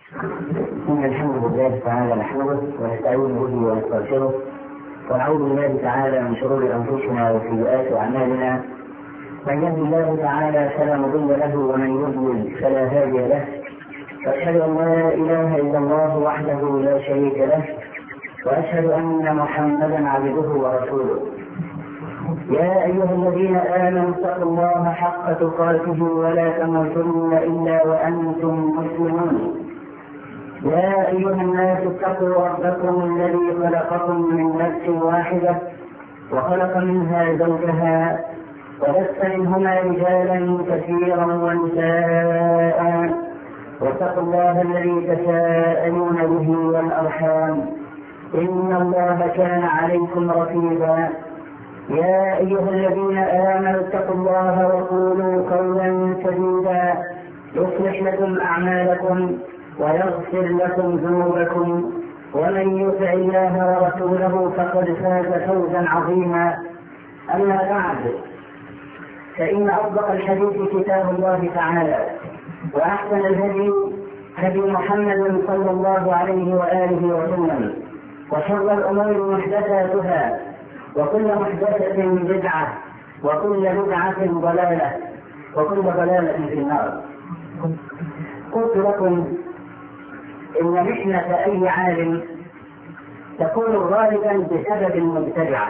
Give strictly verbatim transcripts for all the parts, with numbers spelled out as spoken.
إن الحمد لله تعالى نحمده ونستعين به ونستغفره ونعوذ بالله تعالى من شرور أنفسنا وسيئات أعمالنا. من يهد الله تعالى فلا مضل له ومن يضلل فلا هادي له، وأشهد أن لا إله إلا الله وحده لا شريك له، وأشهد أن محمدا عبده ورسوله. يا أيها الذين آمنوا اتقوا الله حق تقاته ولا تموتن إلا وأنتم مسلمون. يا أيها الناس اتقوا ربكم الذي خلقكم من نفس واحدة وخلق منها زوجها وبث منهما رجالا كثيرا ونساء، واتقوا الله الذي تساءلون به والأرحام إن الله كان عليكم رقيبا. يا أيها الذين آمنوا اتقوا الله وقولوا قولا سديدا يصلح لكم أعمالكم ويغفر لكم ذنوبكم، ومن يطع الله ورسوله فقد فاز فوزا عظيما. أما بعد، فإن أصدق الحديث كتاب الله تعالى، وأحسن الهدي هدي محمد صلى الله عليه وآله وسلم، وشر الأمور محدثاتها، وكل محدثة بدعة، وكل بدعة ضلالة، وكل ضلالة في النار. قلت لكم إن محنة أي عالم تكون غالبا بسبب المبتدعة،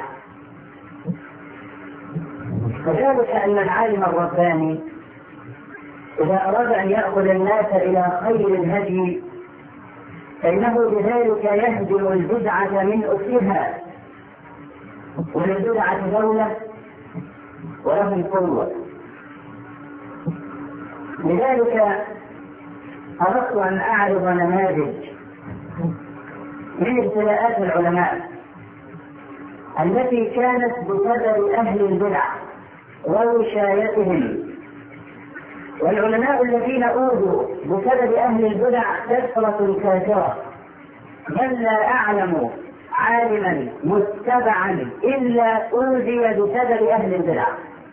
وذلك أن العالم الرباني إذا أراد أن يأخذ الناس إلى خير الهدي فإنه بذلك يهدم البدعة من أصلها، وللبدعة دولة ولهم قوة. لذلك أردت أن أعرض نماذج من ابتلاءات العلماء التي كانت بسبب أهل البدع ووشايتهم. والعلماء الذين أوذوا بسبب أهل البدع كثرة كثيرة، بل لا أعلم عالما متبعا إلا أوذي بسبب أهل البدع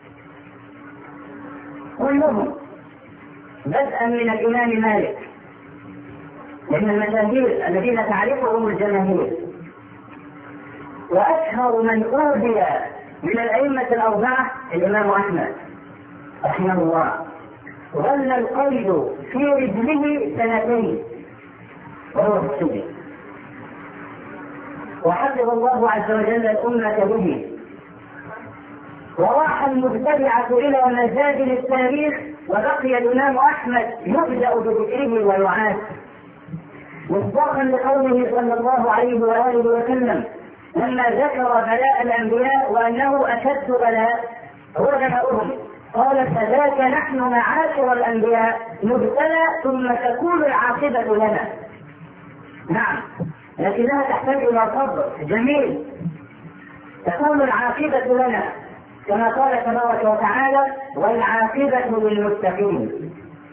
كلهم، بدءا من الإمام مالك، من المشاهير الذين تعرفهم الجماهير، وأشهر من أوذي من الأئمة الأربعة الإمام أحمد رحمه الله، ظل القيد في رجله سنتين وهو في السجن، وحفظ الله عز وجل الأمة به. وراح المبتدعة إلى مزاجل التاريخ، وبقي الإمام أحمد يبدأ بذكره ويعاد، مصداقا لقوله صلى الله عليه وآله وسلم لما ذكر بلاء الأنبياء وأنه أشد بلاء هو بلاؤهم، قال: فذاك نحن معاشر الأنبياء نبتلى ثم تكون العاقبة لنا. نعم، لكنها تحتاج إلى صبر جميل، تكون العاقبة لنا كما قال تبارك وتعالى: والعاقبة للمتقين.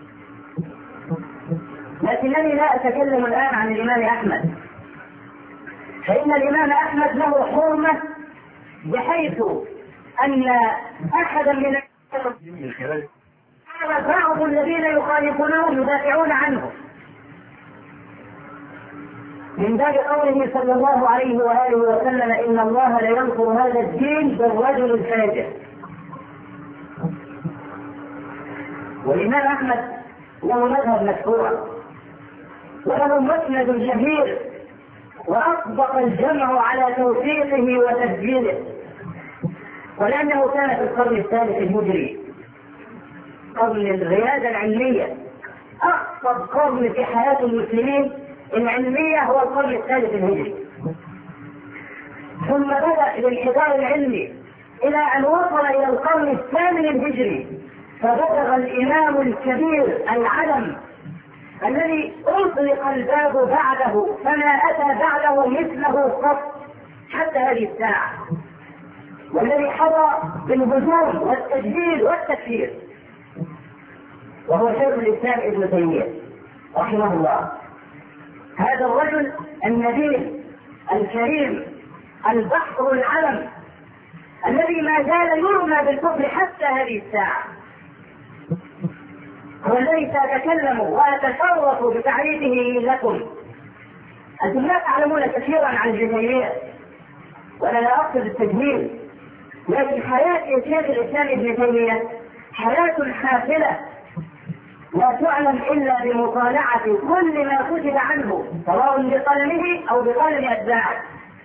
لكنني لا أتكلم الآن عن الإمام أحمد، فإن الإمام أحمد له حرمة بحيث أن أحدا من بعض الذين يخالفونه يدافعون عنه، من باب قوله صلى الله عليه وآله وسلم: إن الله لا ينصر هذا الدين بالرجل الفاجر. والإمام أحمد له مذهب مشهور وله مسند شهير، وأطبق الجمع على توثيقه وتسجيله، ولأنه كان في القرن الثالث الهجري، قرن الريادة العلمية، أقصد قرن في حياة المسلمين العلمية هو القرن الثالث الهجري. ثم بدأ الانحدار العلمي إلى أن وصل إلى القرن الثامن الهجري، فبلغ الإمام الكبير العلم الذي أطلق الباب بعده فما أتى بعده مثله قط حتى هذه الساعة، والذي حظى بالهجوم والتجديد والتكفير، وهو شيخ الإسلام ابن تيمية رحمه الله. هذا الرجل النبيل الكريم البحر العلم الذي ما زال يرمى بالكفر حتى هذه الساعة، هو الذي سأتكلم وأتشرف بتعريفه لكم. أنتم لا تعلمون كثيرا عن ابن تيمية، وأنا لا أقصد التجميل، لكن حياة شيخ الإسلام ابن تيمية حياة حافلة لا تعلم إلا بمطالعة كل ما كتب عنه، سواء بقلمه أو بقلم أتباعه.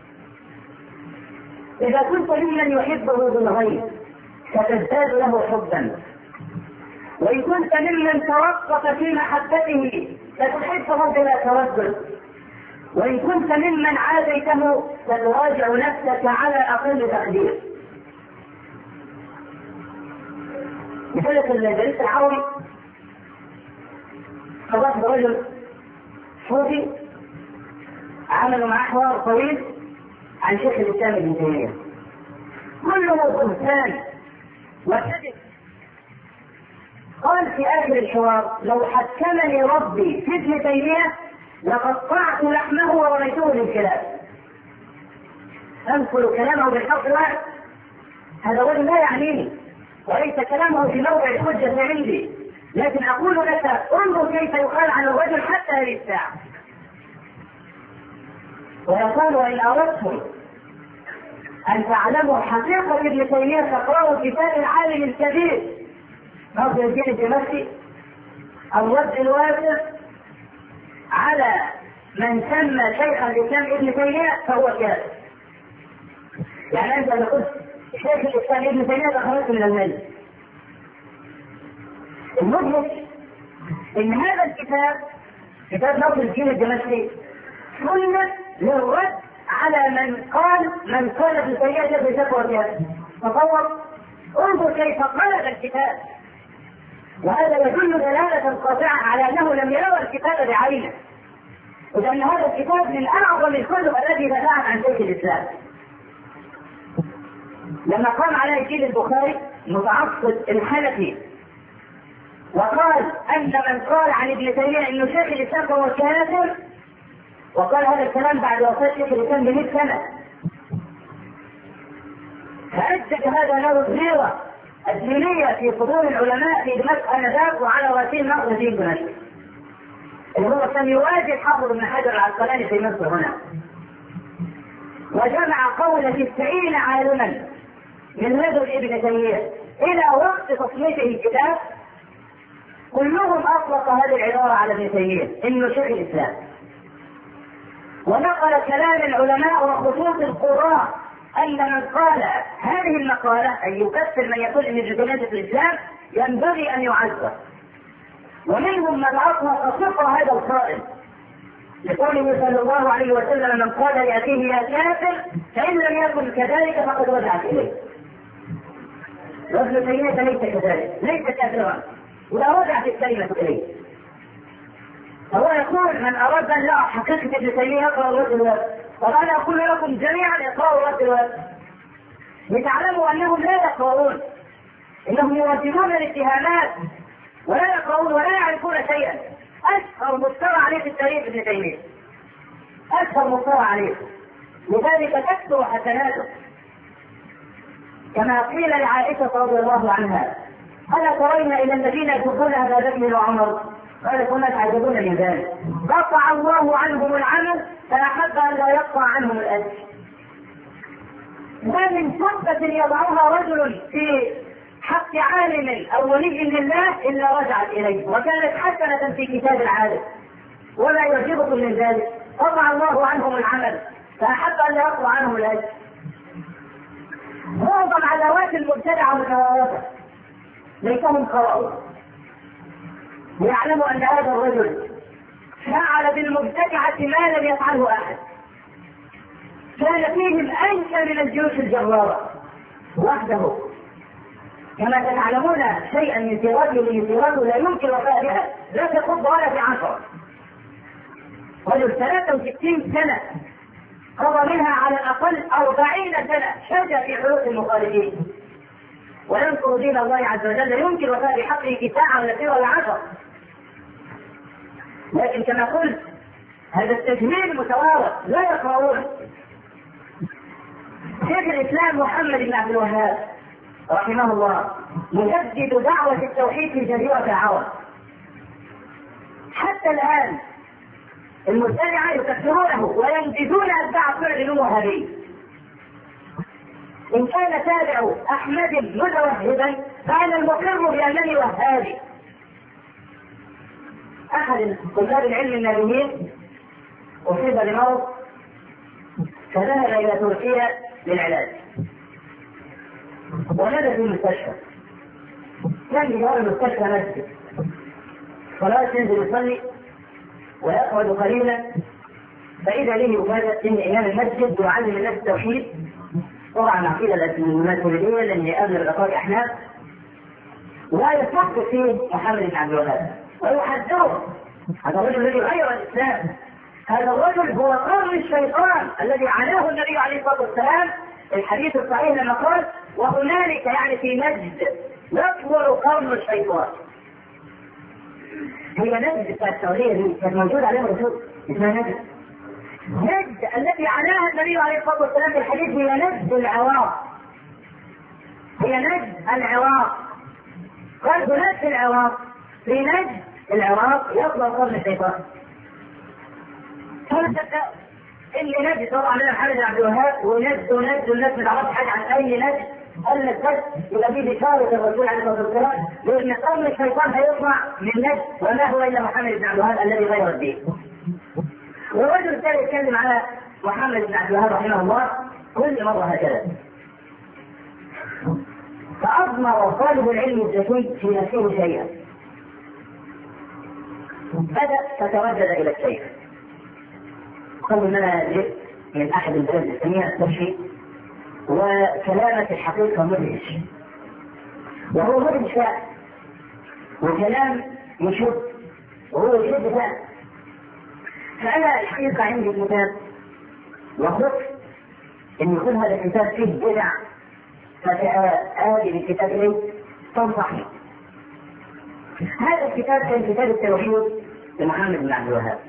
إذا كنت ممن يحبه بالغيب ستزداد له حبا، وإن كنت ممن توقف في محبته ستحبه بلا تردد، وإن كنت ممن عاديته ستراجع نفسك على أقل تقدير. مثلث الجليس العربي صدق برجل صوفي عملوا معه حوار طويل عن شيخ الإسلام ابن تيمية، كله بهتان وكذب. قال في آخر الحوار: لو حكمني ربي في ابن تيمية لقطعت لحمه ورميته للكلاب. أنقل كلامه بالحق الواحد، هذا الرجل لا يعنيني وليس كلامه في موضع الحجة عندي، لكن أقول لك انظر كيف يقال عن الرجل حتى هذه الساعة. ويقال: وإن أردتم أن تعلموا حقيقة ابن تيمية فاقرأوا كتاب العالم الكبير ناصر الدين الدمشقي الرد الواسع على من سمى شيخ الإسلام ابن تيمية فهو كافر. يعني أنت لو قلت شيخ الإسلام ابن تيمية خرجت من الملة. المدهش إن هذا الكتاب كتاب ناصر الدين الدمشقي سنة للرد على من قال من قال ابن تيمية بشكوى كافر. تصور، انظر كيف قلب الكتاب، وهذا يدل دلالة قاطعة على أنه لم يرى الكتاب بعينه، وأن هذا الكتاب من أعظم الكتب التي دفعت عن شيخ الإسلام. لما قام على الدين البخاري متعصب الحنفي وقال أن من قال عن ابن تيمية أنه شيخ الإسلام فهو كافر، وقال هذا الكلام بعد وفاة شيخ الإسلام بمئة سنة، فأجد هذا له الغيرة الدينية في صدور العلماء في دمشق آنذاك وعلى رأسهم ناصر الدين دمشق، اللي هو كان يواجه حافظ بن حجر العسقلاني في مصر هنا، وجمع قول تسعين عالما من لدن ابن تيمية إلى وقت تصنيفه الكتاب، كلهم أطلق هذه العبارة على ابن تيمية إنه شيخ الإسلام، ونقل كلام العلماء وخصوص القراء أن من قال هذه المقالة أن يكفر من يقول إن ابن تيمية في الإسلام ينبغي أن يعذر، ومنهم من أطلق صفر هذا القائل لقوله صلى الله عليه وسلم: من قال لأخيه يا كافر فإن لم يكن كذلك فقد رجعت إليه. وابن تيمية ليس كذلك، ليس كافرا، ولا رجعت الكلمة إليه. فهو يقول: من أراد أن لا حقيقة ابن تيمية يقرأ الرد الواسع. وأنا أقول لكم جميعا اقرأوا الرد الواسع لتعلموا أنهم لا يقرؤون، إنهم يرددون الاتهامات ولا يقرؤون ولا يعرفون شيئا. أشهر مفترى عليه في التاريخ ابن تيمية، أشهر مفترى عليه، لذلك تكثر حسناته. كما قيل لعائشة رضي الله عنها: ألا ترين إلى الذين يحبون أبا بكر وعمر؟ قالت: كنا تعجبون من ذلك، قطع الله عنهم العمل فأحب أن لا يقطع عنهم الأجر. ما من شبة يضعها رجل في حق عالم أو ولي لله إلا رجعت إليه، وكانت حسنة في كتاب العالم. ولا يعجبكم من ذلك، قطع الله عنهم العمل فأحب أن لا يقطع عنهم الأجر. معظم عداوات المبتدعة متواطئة، ليسهم قرأوا ليعلموا أن هذا الرجل فعل بالمبتدعة ما لم يفعله أحد، كان فيهم أنشى من الجيوش الجرارة وحده. كما تعلمون شيئا من سيرته لسيرته لا يمكن وفاء بها، لا تخض ولا في عشرة. رجل ثلاثة وستين سنة قضى منها على الأقل أربعين سنة شجع في حروف المخالفين، وينصر دين الله عز وجل، يمكن وفاء بحقه ساعة ولا سيرة ولا عشرة. لكن كما قلت هذا التجميل متوارث، لا يقرؤون. شيخ الإسلام محمد بن عبد الوهاب رحمه الله مجدد دعوة التوحيد في جزيرة العرب، حتى الآن المبتدعة يكفرونه وينجدون أتباع فعل وهابي. إن كان تابع أحمد متوهبا فأنا المقر بأنني وهابي. أحد طلاب العلم النبيين أصيب بمرض فذهب إلى تركيا للعلاج ونزل في المستشفى. كان بجوار المستشفى مسجد، صلاة ينزل يصلي ويقعد قليلا فإذا به يفاجأ إن إمام المسجد يعلم الناس التوحيد، طبعا عقيدة الماتريدية لأن أغلب الأخوات أحناف، ولا يفكر فيه محمد بن عبد الوهاب ويحذره. هذا الرجل الذي غير الإسلام، هذا الرجل هو قرن الشيطان الذي عناه النبي عليه الصلاة والسلام الحديث الصحيح لما قال وهنالك يعني في نجد يكبر قرن الشيطان. هي نجد بتاعت السعودية دي كانت موجودة عليها الرسول اسمها نجد. نجد التي عناها النبي عليه الصلاة والسلام في الحديث هي نجد العراق، هي نجد العراق. قال هناك في العراق في نجد العراق يطلع قرن الشيطان. فلا تصدق اللي نجد طبعا لنا محمد بن عبد الوهاب ونجد ونجد والناس ما تعرفش حاجه عن اي نجد، قال لك بس يبقى في بشاره الرسول عليه الصلاه والسلام لان قرن الشيطان هيطلع من نجد وما هو الا محمد بن عبد الوهاب الذي غير الدين. والرجل الثاني يتكلم على محمد بن عبد الوهاب رحمه الله كل مره هكذا. فأضمر طالب العلم الذكي في نفسه شيئا، بدأ فتردد إلى الشيخ. قال إن أنا جئت من أحد البلاد الإسلامية أستشفي وكلامك الحقيقة مدهش، وهو مدهش فعلا وكلام يشد وهو يشد فعلا. فأنا الحقيقة عندي كتاب وخفت إن يكون هذا الكتاب فيه بدع، فآتي بالكتاب إليه تنصحني. هذا الكتاب كان كتاب التوحيد لمحمد بن عبد الوهاب،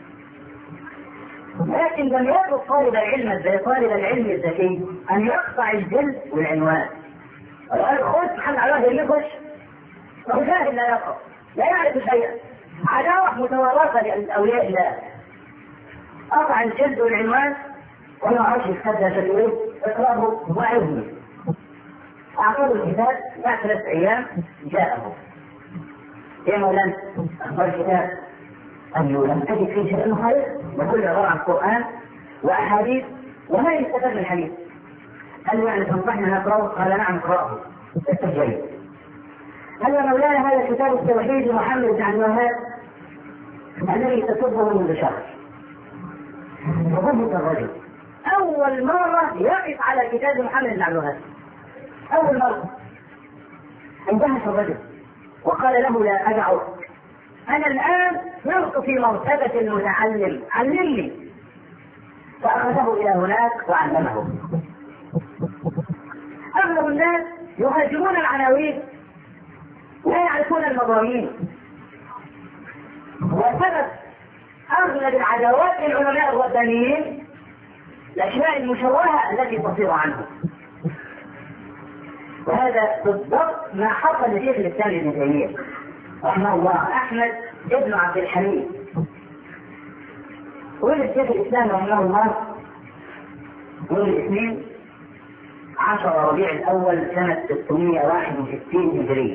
لكن لم يرد طالب العلم زي طالب العلم الذكي أن يقطع الجلد والعنوان. قال خذ محمد عبد الوهاب يخش وهو جاهل لا يقرأ لا يعرف شيئا، عداوة متوارثة لأولياء الله. قطع الجلد والعنوان وما عرفش يتحدى شكله اقرأه وعظني. أعطوه الكتاب بعد ثلاث أيام جاءه. يا مولانا أخبار الكتاب؟ قال له لم أجد فيه شيء مخالف وكل عبارة عن القرآن وأحاديث وما يستفاد من الحديث. قال له يعني تنصحني أن أقرأه؟ قال نعم اقرأه استجيب. قال يا مولانا هذا كتاب التوحيد لمحمد بن عبد الوهاب الذي تسبه منذ شهر. فضبط الرجل أول مرة يقف على كتاب محمد بن عبد الوهاب، أول مرة اندهش الرجل وقال له لا أدعك، أنا الآن صرت في مرتبة المتعلم علمني. فأخذه إلى هناك وعلمه. أغلب الناس يهاجمون العناوين لا يعرفون المضامين، وسبب أغلب العداوات للعلماء الربانيين الأشياء المشوهة التي تصير عنهم. وهذا بالضبط ما حصل لشيخ الإسلام ابن تيمية رحمه الله أحمد ابن عبد الحميد. ولد شيخ الإسلام رحمه الله يوم الاثنين عشر ربيع الأول سنة ستمائة وواحد وستين هجرية.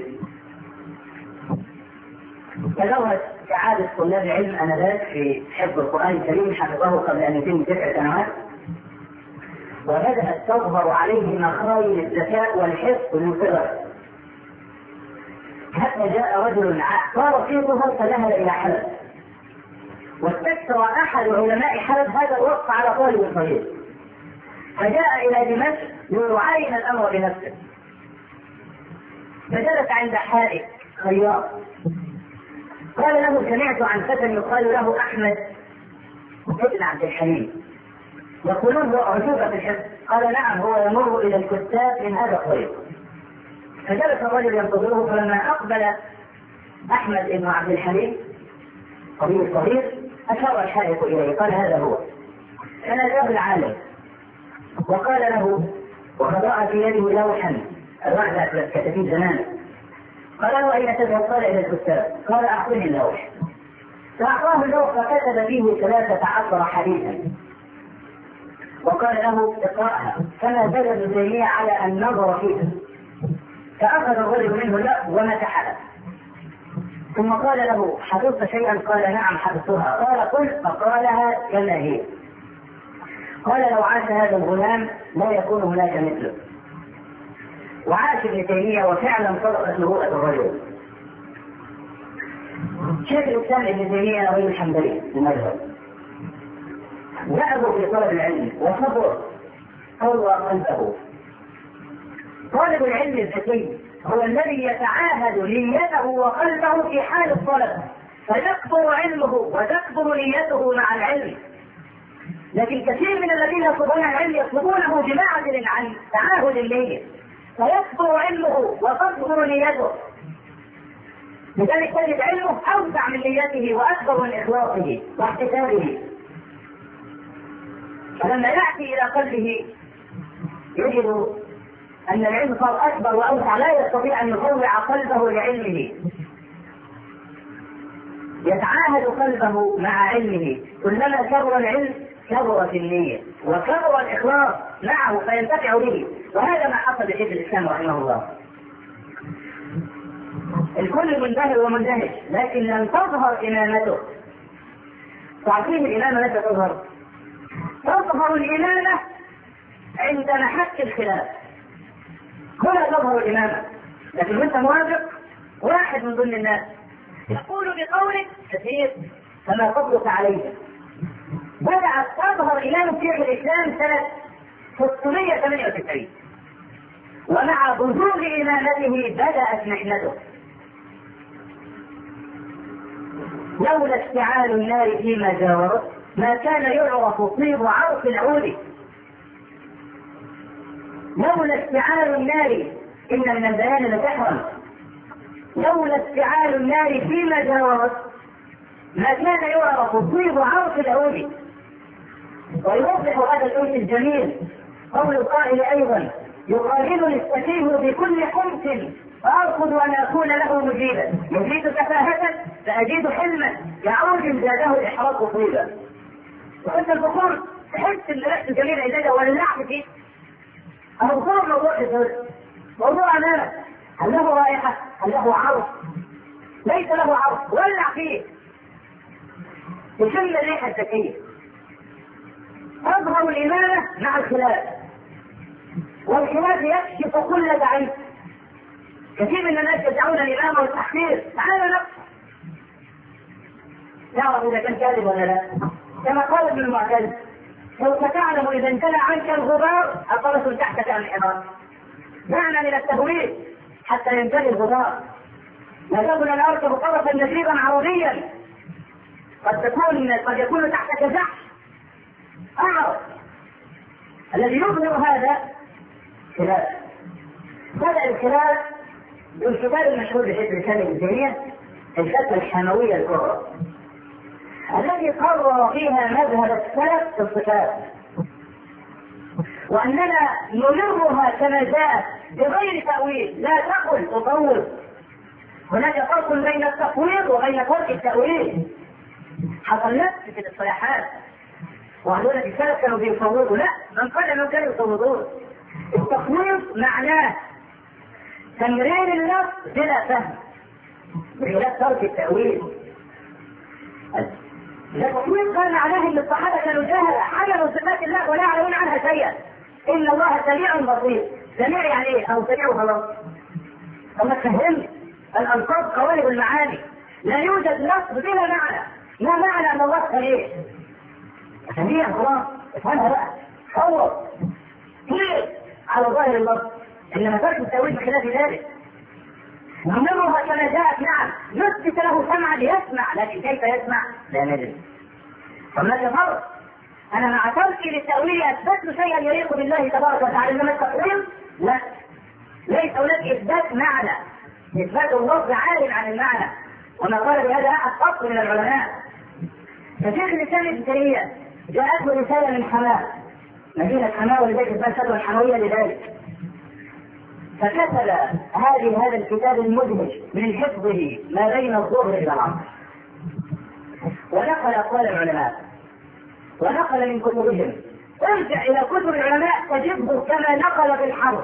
تزوج كعادة طلاب العلم آنذاك في حفظ القرآن الكريم، حفظه قبل أن يتم تسع سنوات، وبدأت تظهر عليه مخايل الذكاء والحفظ من صغره، حتى جاء رجل صار في ظهر فذهب إلى حلب، واستكثر أحد علماء حلب هذا الوصف على طالب صغير، فجاء إلى دمشق ليعاين الأمر بنفسه، فجلس عند حائط خياط قال له سمعت عن فتى يقال له أحمد ابن عبد الحميد يقولون هو أعجوبة في الحفظ. قال نعم هو يمر إلى الكتاب من هذا الطريق. فجلس الرجل ينتظره، فلما أقبل أحمد بن عبد الحميد قبيل صغير أشار الحائط إليه قال هذا هو. فناداه العالم وقال له وخضع في يده لوحا الواحد كتبين زمان. قال له أين تذهب؟ قال إلى الكتاب. قال أعطني اللوح. فأعطاه اللوح فكتب فيه ثلاثة عشر حديثا وقال له اقرأها، فما زال ابن تيمية على أن نظر فيها، فأخذ الرجل منه اللوح ومسحها، ثم قال له حفظت شيئا؟ قال نعم حفظتها. قال قل، فقالها كما هي. قال لو عاش هذا الغلام لا يكون هناك مثله. وعاش ابن تيمية وفعلا صدقت نبوءة الرجل. شيخ الإسلام ابن تيمية غير الحنبلي المذهب، ذهبوا في طلب العلم وصبر قوى قلبه. طالب العلم الذكي هو الذي يتعاهد نيته وقلبه في حال الطلب، فيكبر علمه وتكبر نيته مع العلم. لكن كثير من الذين يطلبون العلم يطلبونه بمعزل عن تعاهد النية، فيكبر علمه وتكبر نيته، لذلك تجد علمه أوسع من نيته وأكبر من إخلاصه واحتسابه. فلما يأتي إلى قلبه يجد أن العلم صار أكبر وأوسع، لا يستطيع أن يطوع قلبه لعلمه، يتعاهد قلبه مع علمه. كلما كبر العلم كبرت النية وكبر الإخلاص معه فينتفع به. وهذا ما حصل لشيخ الإسلام رحمه الله. الكل منبهر ومندهش، لكن لم تظهر إمامته. تعرفين الإمامة متى تظهر؟ تظهر الإمامة عند محك الخلاف، هنا تظهر الإمامة. لكن أنت موافق واحد من ضمن الناس يقول بقول كثير فما فضلك عليه. بدأت تظهر إمام شيخ الإسلام سنة ستمائة وثمانية وتسعين، ومع بزوغ إمامته بدأت محنته. لولا اشتعال النار فيما جاورت ما كان يعرف طيب عرق العود. لولا اشتعال النار، إن من البيان لسحرا، لولا اشتعال النار فيما جاورت ما كان يعرف طيب عرق العود. ويوضح هذا الأنس الجميل قول القائل أيضا يقابلني السفيه بكل خمس فأرفض أن أكون له مجيبا، يزيد تفاهة فأجد حلما يعود زاده الإحراق طيبا. وأنت البخور تحس إن ريحته جميلة إذا ولعت فيه. البخور موضوع حسن، موضوع أمانة، هل له رائحة؟ هل له عرض؟ ليس له عرض، ولع فيه يشم الريحة الزكية. تظهر الإمامة مع الخلاف، والخلاف يكشف كل ضعيف. كثير من الناس يدعون الإمامة والتحقير، تعال نفسه تعرف إذا كان كاذب ولا لا. كما قال ابن المعتز سوف تعلم إذا انتلى عنك الغبار أطرس تحتك الحمار. دعنا من التهويل حتى ينتهي الغبار. لا تكن أن أركب طرفا نشيبا عرضيا قد تكون قد يكون تحتك زحف أعرض. الذي يظهر هذا خلاف. بدأ الخلاف بالكتاب المشهور بشيخ الإسلام ابن تيمية الفتوى الحموية الكبرى التي قرر فيها مذهب السلف في الصفات، وأننا نمرها كما جاءت بغير تأويل. لا تقل تطول، هناك فرق بين التفويض وبين فرق التأويل. حصل نفس في الاصطلاحات، وهذول السلف كانوا بيفوضوا، لا، من قال انهم كانوا يفوضون. التفويض معناه تمرير اللفظ بلا فهم بخلاف ترك التأويل. التفويض قال معناه ان الصحابه كانوا جهله حملوا صفات الله ولا يعلمون عنها شيئا. ان الله سميع بصير. سميع يعني ايه؟ او سميع خلاص. فما تفهمش الالفاظ قوالب المعاني، لا يوجد لفظ بلا معنى. ما معنى ان الله سميع؟ سميع خلاص، افهمها بقى. صور كيف على ظاهر اللفظ، انما ترك التأويل بخلاف ذلك. نمرها كما جاءت، نعم، نثبت له سمعا ليسمع، لكن كيف يسمع؟ لا ندري. هناك فرق. انا مع تركي للتأويل اثبت شيئا يليق بالله تبارك وتعالى، انما التقرير لا، ليس هناك اثبات معنى، اثبات اللفظ عالم عن المعنى، وما قال بهذا احد قط من العلماء. فشيخ الاسلام ابن تيمية جاءته رسالة من حماه، مدينة حماه، ولذلك الفتوى الحموية لذلك. فكتب هذه هذا الكتاب المدهش من حفظه ما بين الظهر الى العصر. ونقل أقوال العلماء ونقل من كتبهم. ارجع إلى كتب العلماء تجده كما نقل بالحرف.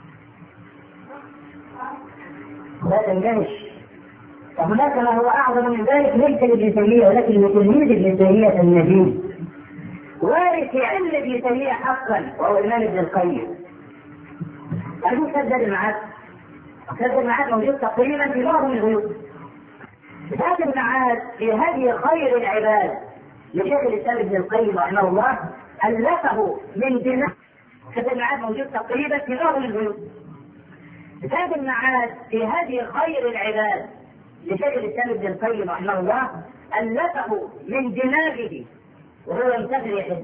لا تندهش، وهناك ما هو أعظم من ذلك ليس لابن تيمية ولكن لتلميذ ابن تيمية النبي وارث علم ابن تيمية حقا، وهو الإمام ابن القيم. أبو سدد المعاد سدد المعاد موجود تقريبا في معظم البيوت. هذا المعاد في هدي خير العباد لشيخ الإسلام ابن القيم رحمه الله ألفه من دماغ. هذا المعاد موجود تقريبا في معظم البيوت. هذا المعاد في هدي خير العباد لشيخ الإسلام ابن القيم رحمه الله ألفه من دماغه وهو ينتظر يحب.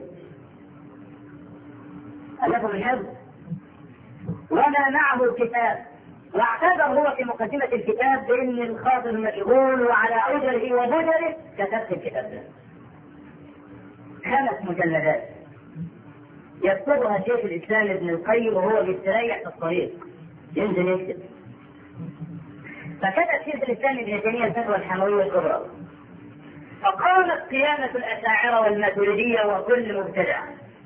ألفه من حفظ وما معه الكتاب، واعتبر هو في مقدمة الكتاب بأن الخاطر مشغول وعلى أجره وبدره كتبت الكتاب ده. خمس مجلدات يكتبها شيخ الإسلام ابن القيم وهو بيستريح في الطريق ينزل يكتب. فكتب شيخ الإسلام ابن تيمية الفتوى الحموية الكبرى، فقامت قيامة الأشاعرة والماتريدية وكل مبتدع،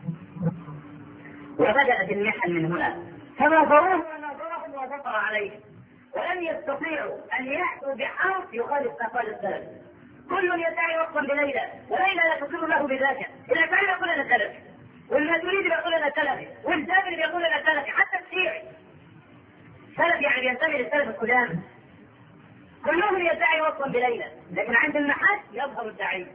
وبدأت المحن من هنا. فناظروه وناظرهم وظفر عليه، ولم يستطيعوا أن يأتوا بحرف يخالف أقوال السلف. كل يدعي وقفا بليلى، وليلى لا تقر له بذاك. الأشاعرة يقول أنا سلفي، والماتريدي يقول أنا سلفي، والجابري يقول أنا سلفي، حتى الشيعي سلف يعني بينتمي للسلف القدامى. كلهم يدعي وقفا بليلى، لكن عند المحك يظهر الدعي.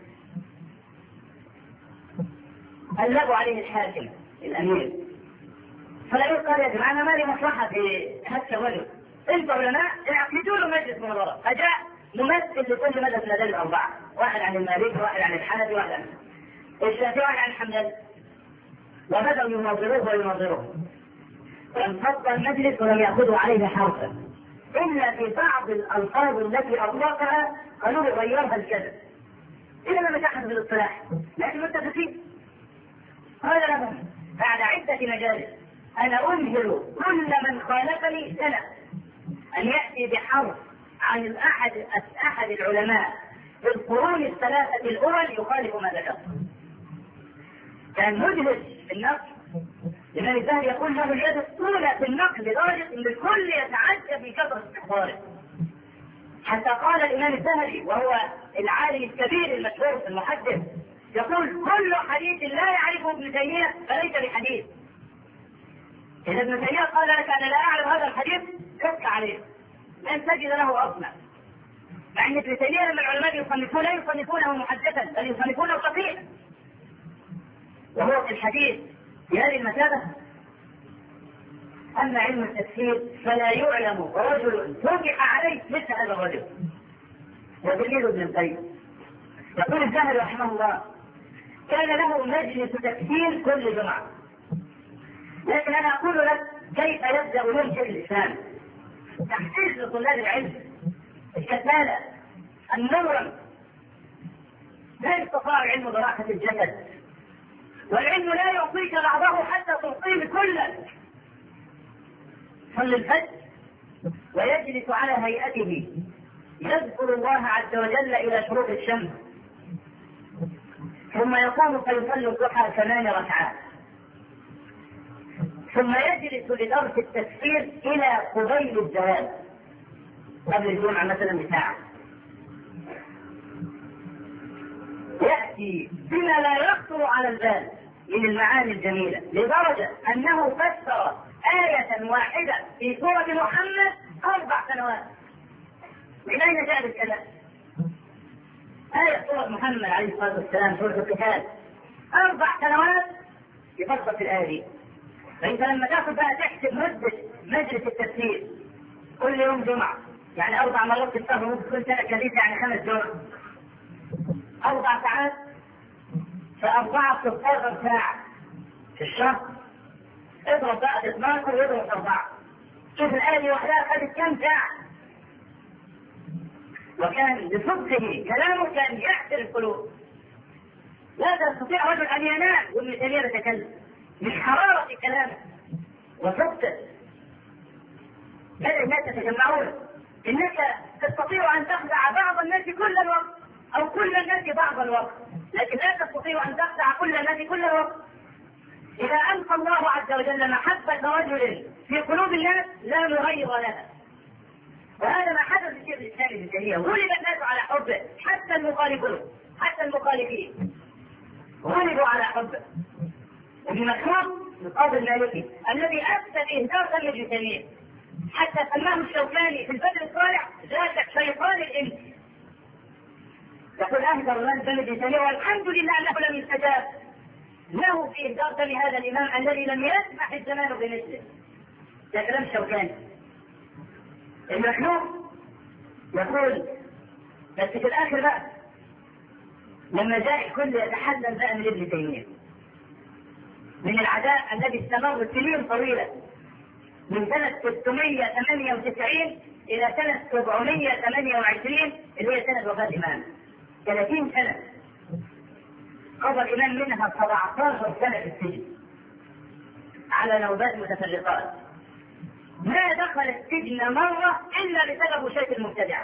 قلبوا عليه الحاكم الأمير، فلا يقال يا جماعة أنا ما لي مصلحة في هكذا وجه، أنتم علماء اعقدوا له مجلس مناظرة. فجاء ممثل لكل مذهب من هذول الأربعة، واحد عن المالكي، واحد عن الحنفي، واحد عن الشافعي، واحد عن الحنبلي، وبدأوا يناظروه ويناظروه. فانفض المجلس ولم يأخذوا عليه حرفا إلا في بعض الألفاظ التي أطلقها قالوا له غيرها الكذب إلا ما مساحة بالاصطلاح، لكن متفقين. قال لهم بعد عدة مجالس أنا أنهل كل من خالفني سنة أن يأتي بحرف عن أحد أحد العلماء في القرون الثلاثة الأول يخالف ما ذكر. كان مدهش في النقل، لأن الذهبي يقول له اليد الطولة في النقل لدرجة أن الكل يتعجب في كثرة استحضاره، حتى قال الإمام الذهبي وهو العالم الكبير المشهور المحدث يقول كل حديث لا يعرفه ابن تيمية فليس بحديث. إذا ابن تيمية قال لك أنا لا أعرف هذا الحديث كف عليه لن تجد له أصلا، مع أن ابن تيمية لما العلماء يصنفون لا يصنفونه محدثا بل يصنفونه فقيها، وهو في الحديث بهذه المثابة. أما علم التفسير فلا يعلم رجل وقع عليه مثل هذا الرجل وتلميذ ابن القيم. يقول الذهبي رحمه الله كان له مجلس تفسير كل جمعة، لكن أنا أقول لك كيف يبدأ يوم شيخ الإسلام. تحسيس لطلاب العلم، الكسالى، النورم، لا يستطاع العلم براحة الجسد، والعلم لا يعطيك بعضه حتى تعطيه كله. صلى الفجر ويجلس على هيئته يذكر الله عز وجل إلى شروق الشمس، ثم يقوم فيصلي الضحى ثمان ركعات، ثم يجلس لدرس التفسير إلى قبيل الزوال قبل الجمعة مثلا بساعة، يأتي بما لا يخطر على البال من المعاني الجميلة، لدرجة أنه فسر آية واحدة في سورة محمد أربع سنوات. من أين جاء الكلام؟ آية سورة محمد عليه الصلاة والسلام سورة القتال أربع سنوات يفسر في الآية دي. فأنت لما تأخذ بقى تحسب مدة مجلس التفسير كل يوم جمعة، يعني أربع مرات في الشهر، ممكن كل سنة كذلك يعني خمس جمع، أربع ساعات، فأربعة ستاشر ساعة في الشهر، اضرب بقى اثناشر ويضرب أربعة، شوف الآية وحدها خدت كم ساعة. وكان بصدقه كلامه كان يحسر القلوب، لا تستطيع رجل أن ينام وابن تيمية يتكلم من حرارة كلامه وصدقه. بدأ الناس يتجمعون، إنك تستطيع أن تخدع بعض الناس كل الوقت أو كل الناس بعض الوقت، لكن لا تستطيع أن تخدع كل الناس كل الوقت. إذا ألقى الله عز وجل محبة رجل في قلوب الناس لا مغير لها، وهذا ما حدث في الشيخ الإسلام ابن تيمية. ولد الناس على حبه، حتى المخالفون حتى المخالفين ولدوا على حبه. ابن مسعود القاضي المالكي الذي أفسد إهدار دم ابن تيمية حتى سماه الشوكاني في البدر الصالح ذاك شيطان الإنس، يقول أهدر من دم ابن تيمية والحمد لله أنه لم يستجاب له في إهدار دم هذا الإمام الذي لم يسمح الزمان بمثله. ده كلام الشوكاني. المخلوق يقول بس في الآخر بقى لما جاء الكل يتحلل بقى من ابن تيمية من العداء الذي استمر سنين طويلة من سنة ستمائة وثمانية وتسعين إلى سنة سبعمائة وثمانية وعشرين اللي هي سنة وفاة الإمام، ثلاثين سنة قضى الإمام منها سبعة عشر سنة في السجن على نوبات متفرقات. ما دخل السجن مرة إلا بسبب شيخ المبتدع.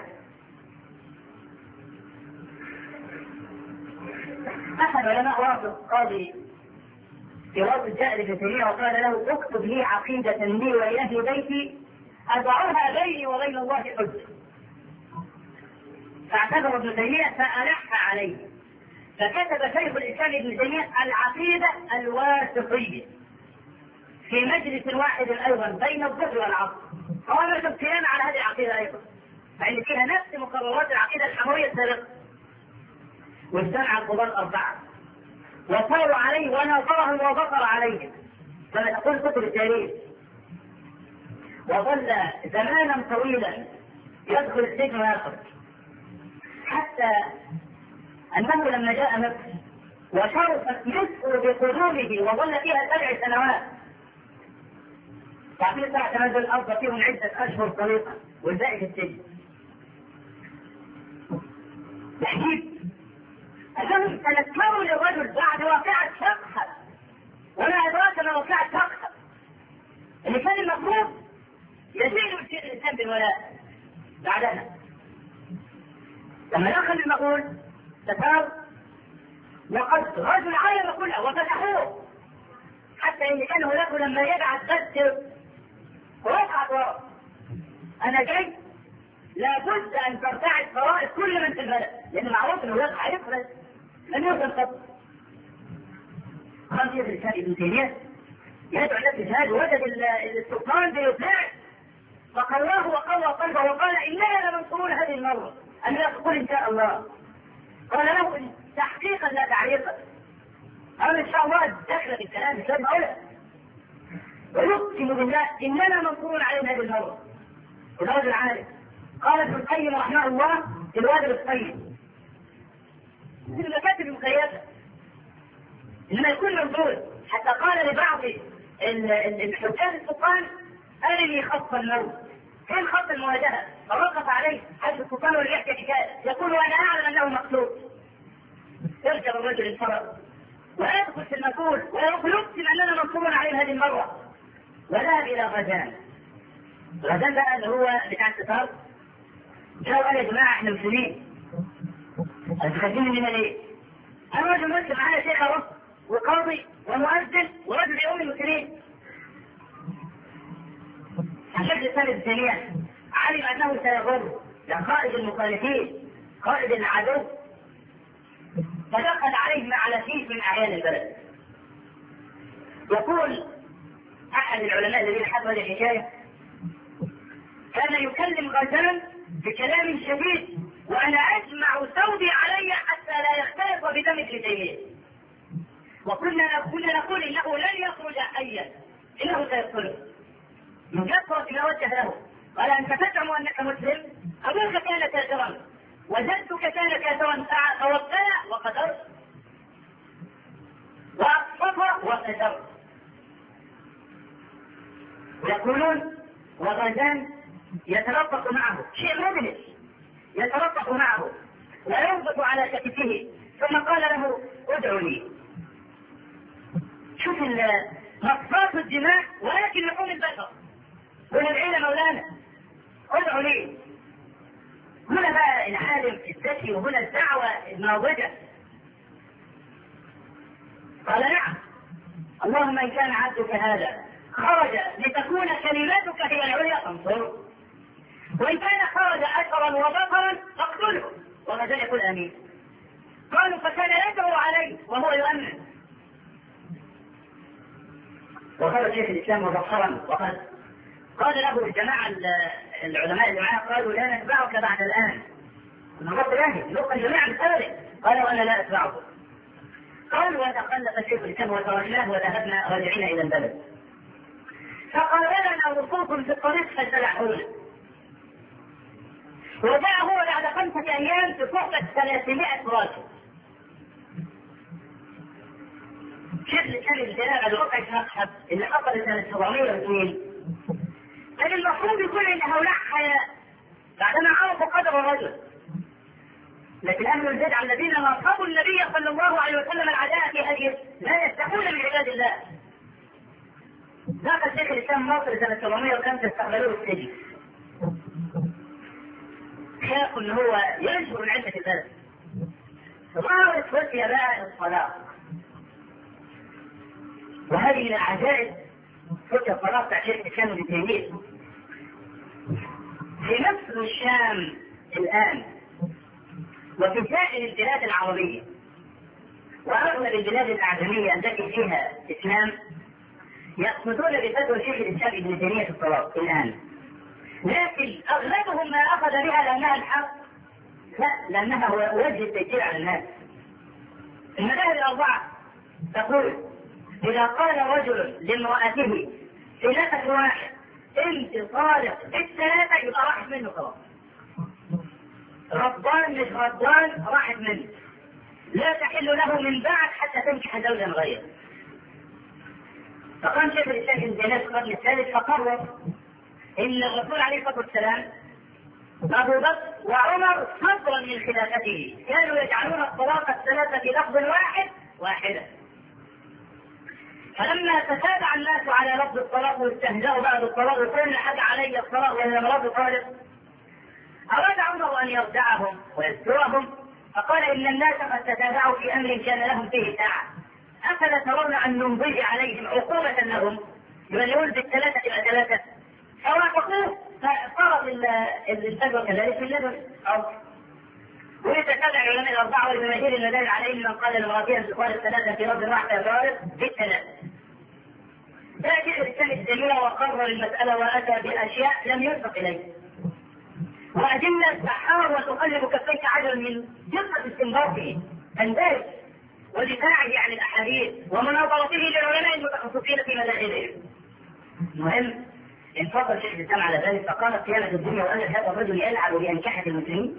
أحد علماء واسط قاضي في واسط جاء لابن تيمية وقال له اكتب لي عقيدة لي وإله بيتي أضعها بيني وبين الله حجة. فاعتذر ابن تيمية فألح عليه، فكتب شيخ الإسلام ابن تيمية العقيدة الواسطية في مجلس واحد أيضا بين الظهر والعصر. قامت القيام على هذه العقيدة أيضا فإن فيها نفس مقررات العقيدة الحموية السابقة. واجتمع القضاة الأربعة وصاروا عليه وناظرهم وبصر عليهم كما تقول كتب التاريخ، وظل زمانا طويلا يدخل السجن ويخرج حتى أنه لما جاء مصر وشرفت مصر بقدومه وظل فيها سبع سنوات. تعطيه سبع سنوات الأرض فيهم عدة أشهر طريقة والباقي في السجن. تحديد أنهم تذكروا للرجل بعد واقعة شقحة، ولا أدراك ما واقعة شقحة اللي كان المفروض يزيل الشيخ الإسلام بالولاء بعدها. لما دخل المقول تتار وقد رجل عالم كله وفتحوه حتى إن كان هناك لما يبعث بس وقعت وراه أنا جاي لابد أن ترتعد فرائض كل من في البلد، لأن معروف أنه يقع يفرز لن يوصل قط. قام شيخ الإسلام ابن تيمية يدعو الناس الجهاد ووجد السلطان بيطلع فقواه وقوى قلبه وقال إننا لمنصورون هذه المرة أن يقول إن شاء الله. قال له تحقيقا لا تعليقا، قال إن شاء الله الدخل في الكلام مش لازم أقولها، ويقسم بالله إننا منصورون عليهم هذه المرة. الرجل عالم قال ابن القيم رحمه الله في الوادي الطيب مثل المكاتب المخيفة إنما يكون منظور، حتى قال لبعض الحجاج السلطان أرني خط الموت، فين خط المواجهة؟ فوقف عليه حج السلطان واليحكي حكاية يقول وأنا أعلم أنه مقتول. يرجع الرجل الفرد ويدخل في المقول ويقول يقسم أننا منصورون عليهم هذه المرة، وذهب إلى غزان. غزان بقى اللي هو بتاع الستار جاءوا قال يا جماعة احنا مسلمين انتوا خايفين مننا ليه؟ أنا رجل مسلم معايا شيخ أهو وقاضي ومؤذن ورجل يؤمن المسلمين. الشيخ الإسلام ابن تيمية علم أنه سيضر لقائد المخالفين قائد العدو، فدخل عليه مع لفيف من أعيان البلد. يقول أحد العلماء الذين حكوا هذه الحكاية كان يكلم غزال بكلام شديد وأنا أجمع ثوبي علي حتى لا يختلط بدم ابن تيمية، وكنا كنا نقول إنه لن يخرج حيا إنه سيقتله من كثرة ما وجه له. قال أنت تزعم أنك مسلم، أبوك كان كافرا وجدتك كان كافرا فوقع وقدرت وأصفر وقدرت. يقولون وغزان يتلطف معه شيء مدلس يتلطف معه وينبت على كتفه ثم قال له ادعو لي. شوف مصفات الدماء ولكن لحوم البشر ونبعين مولانا ادعو لي. هنا بقى العالم الذكي وهنا الدعوة الناضجة. قال نعم، اللهم إن كان عبدك هذا خرج لتكون كلمتك هي العليا فانصره، وإن كان خرج أشرا وبطرا فاقتله، وما زال يقول آمين. قالوا فكان يدعو عليه وهو يؤمن. وقال شيخ الإسلام مبصرا وقد قال له الجماعة العلماء اللي معاه قالوا لا نتبعك بعد الآن، الرب لاهي نلقى جميعا بسببه. قالوا أنا لا أتبعه. قالوا وتخلف شيخ الإسلام وتركناه وذهبنا راجعين إلى البلد. فقال لنا وصولكم في الطريق فسلحونا. وجاء هو بعد خمسة أيام في صحبة ثلاثمائة راجل. شيخ الإسلام الجلال الواقع المصحف اللي حصل سنة سبعمائة واثنين كان المفروض يكون ان هؤلاء حياة بعدما عرفوا قدر الرجل، لكن اهل البدع الذين ناصبوا النبي صلى الله عليه وسلم العداء في هديه لا يستحون من عباد الله. ذاك الشيخ الاسلام مصر سنة سبعمائة وخمسة استقبلوه السجن، خافوا ان هو ينشر من عدة البلد. صارت فتية بقى الصلاة، وهذه من العجائب فتية الصلاة بتاع شيخ الاسلام ابن تيمية. في مصر والشام الآن وفي سائر البلاد العربية وأغلب البلاد الأعجمية التي فيها إسلام يقصدون بفتوى شيخ الإسلام ابن تيمية في الصلاة الآن، لكن أغلبهم ما أخذ بها لأنها الحق، لا لأنها هو وجه التيسير على الناس. المذاهب الأربعة تقول إذا قال رجل لامرأته في نفس واحد انت صالح الثلاثة يبقى راحت منه خلاص، رضان مش رضان راحت منه، لا تحل له من بعد حتى تنكح زوجا غيره. فقام شيخ الاسلام ابن تيمية في القرن الثالث فقرر ان الرسول عليه الصلاه والسلام ابو بكر وعمر فضلا من خلافته كانوا يجعلون الطلاق الثلاثه في لفظ واحد واحده. فلما تتابع الناس على لفظ الطلاق واستهزأوا بعد الطلاق وكل حاجه علي الطلاق ولا مراد طالق، اراد عمر ان يردعهم ويسترهم فقال ان الناس قد تتابعوا في امر كان لهم فيه ساعه، افلا ترون ان نمضي عليهم عقوبه لهم يولون بالثلاثه الى ثلاثه؟ فوافقوه فصارت الفتوى كذلك في اللبن. ويتتابع العلماء الاربعه والجماهير المدار عليهم من قال لمراتها تقال الثلاثه في رد واحد يضارب بالثلاثه. فاجئ الاسلام الجميل وقرر المساله واتى باشياء لم يسبق اليه وادله تحار وتقلب كفيك عجل من دقه استنباطه اندرج ودفاعه عن الاحاديث ومناظرته للعلماء المتخصصين في مذاهبهم. المهم انفضل شيخ الاسلام على ذلك فقالت قيامه الدنيا وان هذا الرجل يلعب بانكحه المسلمين.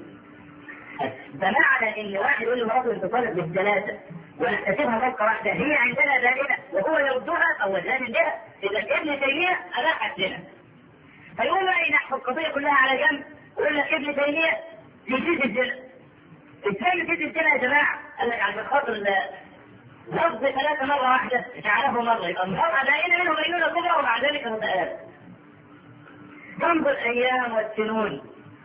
فمعنى ان واحد يقول لمراته انت طالب بالثلاثه ونحتسبها طلقه واحده هي عندنا دائمه وهو يردها او زان بها، اذا ابن تيميه اباحت لنا. فيقول بقى ينحوا القضيه كلها على جنب ويقول لك ابن تيميه يجيز الزنا. ازاي يجيز الزنا يا جماعه؟ قال لك عشان خاطر لفظ ثلاثه مره واحده جعله مره يبقى المراه دائما منهم بينونه كبرى ومع ذلك متآلف. تمضي الايام والسنون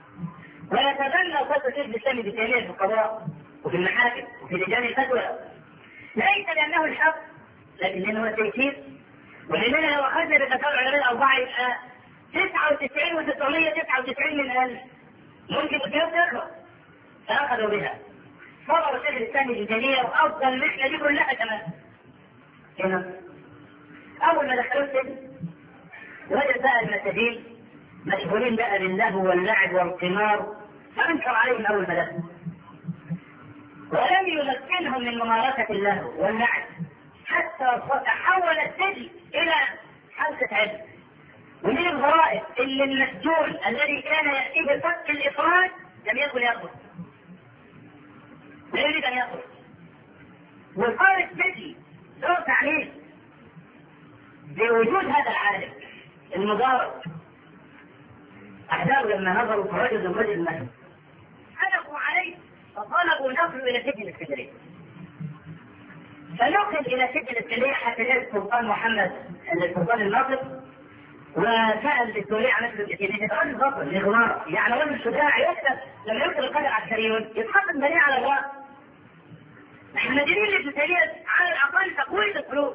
ونتبنى فتوى شيخ الاسلام ابن تيميه في القضاء وفي المحاكم وفي لجان الفتوى، ليس لانه الحق لكن لانه التيسير. ولاننا لو اخذنا بفتاوى العلماء الاربعه يبقى تسعه وتسعين وتسعمائة وتسعة وتسعين من الف ممكن الجواب تخلص فاخذوا بها. صبر شيخ الاسلام ابن تيميه وافضل المحنه دي كلها كمان. هنا اول ما دخلوا السجن وجد بقى المساجين مشغولين بقى باللهو واللعب والقمار فانكر عليهم اول ما دخلوا ولم يمكنهم من ممارسه اللهو واللعب حتى تحول السجن الى حلقه علم. ومن الغرائب ان المسجون الذي كان ياتيه بفك الافراد لم يكن يخرج، لا يريد ان يخرج، وصار السجن له تعليم بوجود هذا العالم المضارب. أحزاب لما نظروا فوجدوا الرجل المسجد حلقوا عليه فطلبوا نقله إلى سجن الاسكندرية. فنقل إلى سجن الاسكندرية حتى جاء السلطان محمد السلطان الناصر وسأل الدكتورية عن نفس الجسيم يتغير بطل لغمار يعني رجل شجاع يكتب لما يكتب القدر عسكريون يتحط البنية على الرأس. نحن مدينين لابن تيمية على الأقل تقوية القلوب.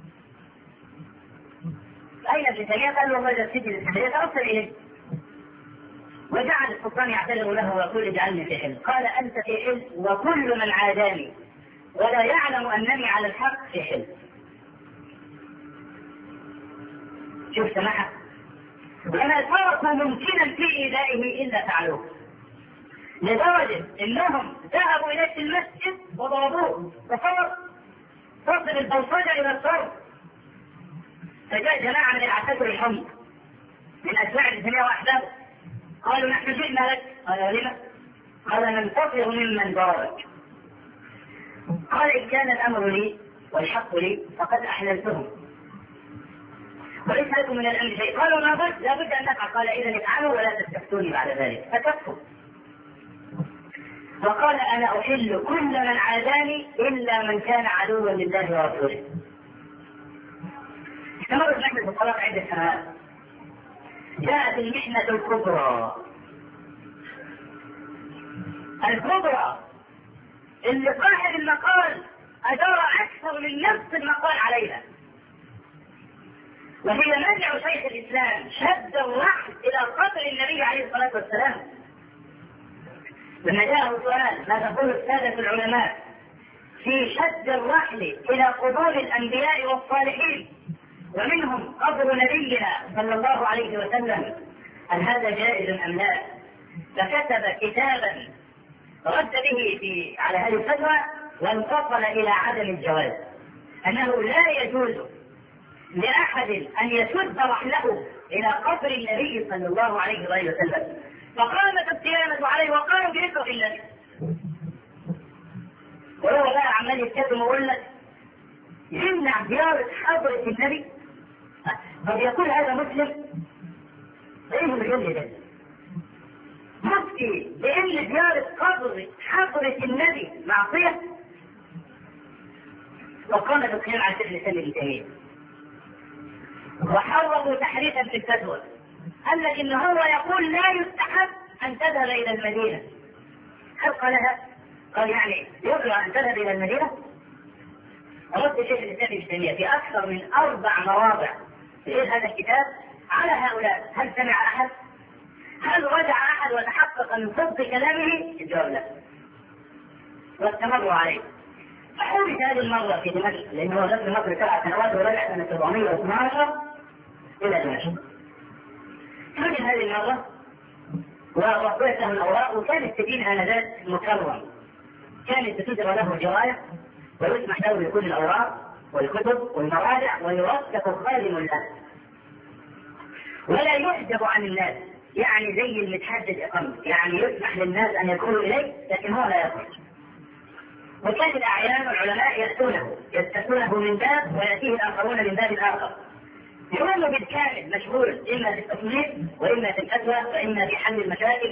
أين ابن تيمية؟ قال والله إذا سجل السجل توصل إليه. وجعل السلطان يعتذر له ويقول اجعلني في حلم. قال أنت في حلم وكل من عاداني ولا يعلم أنني على الحق في حلم. شوف سماحة، وما تركوا ممكنا في إيذائه إلا فعلوه، لدرجة إنهم ذهبوا إليه في المسجد وضربوه وصار تصل البلطجة إلى الصرف. فجاء جماعة من العساكر الحمر من أتباع الجميع وأحبابه قالوا نحن جئنا لك. قال لما؟ قال ننتصر ممن ضربك. قال إن كان الأمر لي والحق لي فقد أحللتهم وليس لكم من الأمر شيء. قالوا ما بد لابد أن نفعل. قال إذا افعلوا ولا تستفتوني بعد ذلك. فكفوا. وقال أنا أحل كل من عاداني إلا من كان عدوا لله ورسوله. استمرت محنة الطلاق عدة سنوات. جاءت المحنة الكبرى الكبرى اللي صاحب المقال أدار أكثر من نفس المقال عليها، وهي منع شيخ الإسلام شد الرحل إلى قتل النبي عليه الصلاة والسلام. لما جاءه سؤال ما تقول السادة العلماء في شد الرحل إلى قبور الأنبياء والصالحين ومنهم قبر نبينا صلى الله عليه وسلم هل هذا جائز أم لا؟ فكتب كتابا رد به في على هذه الفتوى وانفصل إلى عدم الجواز، أنه لا يجوز لأحد أن يشد رحله إلى قبر النبي صلى الله عليه وآله وسلم. فقامت الصيانة عليه وقالوا بيكره النبي، وهو بقى عمال يتكلم ويقول لك يمنع زيارة حضرة النبي. طب يقول هذا مسلم؟ ايه اللي يقول لي ده؟ مفتي بأن زيارة قبر حضرة النبي معصية؟ وقامت الصيانة على شيخ الإسلام ابن تيمية وحرموا تحريفا في الفتوى. قال لك ان هو يقول لا يستحب ان تذهب الى المدينة. هل قالها؟ قال يعني يكره ان تذهب الى المدينة؟ رد شيخ الاسلام ابن تيمية في اكثر من اربع مواضع في هذا الكتاب على هؤلاء. هل سمع احد؟ هل رجع احد وتحقق من صدق كلامه؟ الجواب لا. واستمروا عليه. حدث هذه المرة في دمشق لانه غزو مصر سبع سنوات ورجع سنة سبعمائة واثني عشر الى دمشق. حدث هذه المرة ووقعت له الأوراق وكان السجين آنذاك مكرم، كانت تدر له جراية ويسمح له بكل الأوراق والكتب والمراجع ويوثق خادم له ولا يحجب عن الناس، يعني زي المتحدد إقامته، يعني يسمح للناس أن يدخلوا إليه لكن هو لا يخرج. وكان الأعيان والعلماء يأتونه يستثنونه من باب ويأتيه الآخرون من باب آخر، يوم بالكامل مشغول إما في التصنيف وإما في الفتوى وإما في حل المشاكل،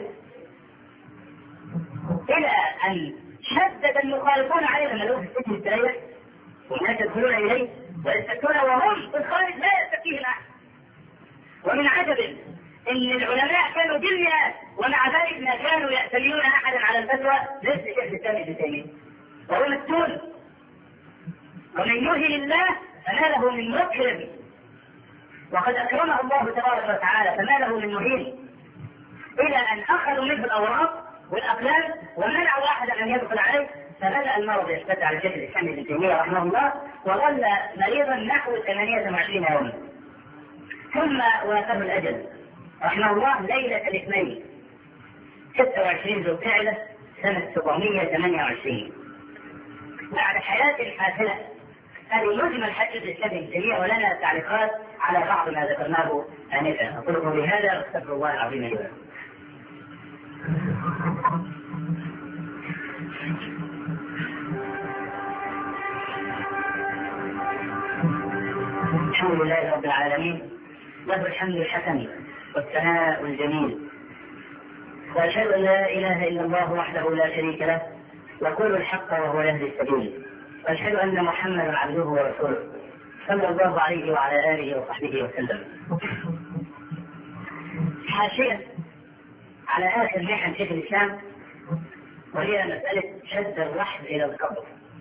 إلى أن شدد المخالفون عليه لما لو في السجن التريح والناس يدخلون إليه ويستفتون وهم في الخارج لا يستفتيهم أحد. ومن عجب إن العلماء كانوا بالمئات ومع ذلك ما كانوا يأتمنون أحدا على الفتوى ليس شيخ الإسلام ابن تيمية وهو مفتون. ومن يهن الله فما له من مكرم، وقد أكرمه الله تبارك وتعالى فما له من مهين، إلى أن أخذوا منه الأوراق والأقلام ومنعوا أحدا أن يدخل عليه. فبدأ المرض يشتد على شيخ الإسلام ابن تيمية رحمه الله وظل مريضا نحو ثمانية وعشرين يوما ثم وافاه الأجل رحمه الله ليلة الاثنين ستة وعشرين ذو القعدة سنة سبعمائة وثمانية وعشرين بعد حياة حافلة. هذه مجمل حجة الإسلام ابن تيمية ولنا تعليقات على بعض ما ذكرناه آنفا. أقول قولي هذا واستغفر الله العظيم لي ولكم. الحمد لله رب العالمين له الحمد الحسن والثناء الجميل، وأشهد أن لا إله إلا الله وحده لا شريك له يقول الحق وهو يهدي السبيل، وأشهد أن محمدا عبده ورسوله صلى الله عليه وعلى آله وصحبه وسلم. حاشية على آخر محن شيخ الإسلام، وهي مسألة شد الرحل إلى القبر.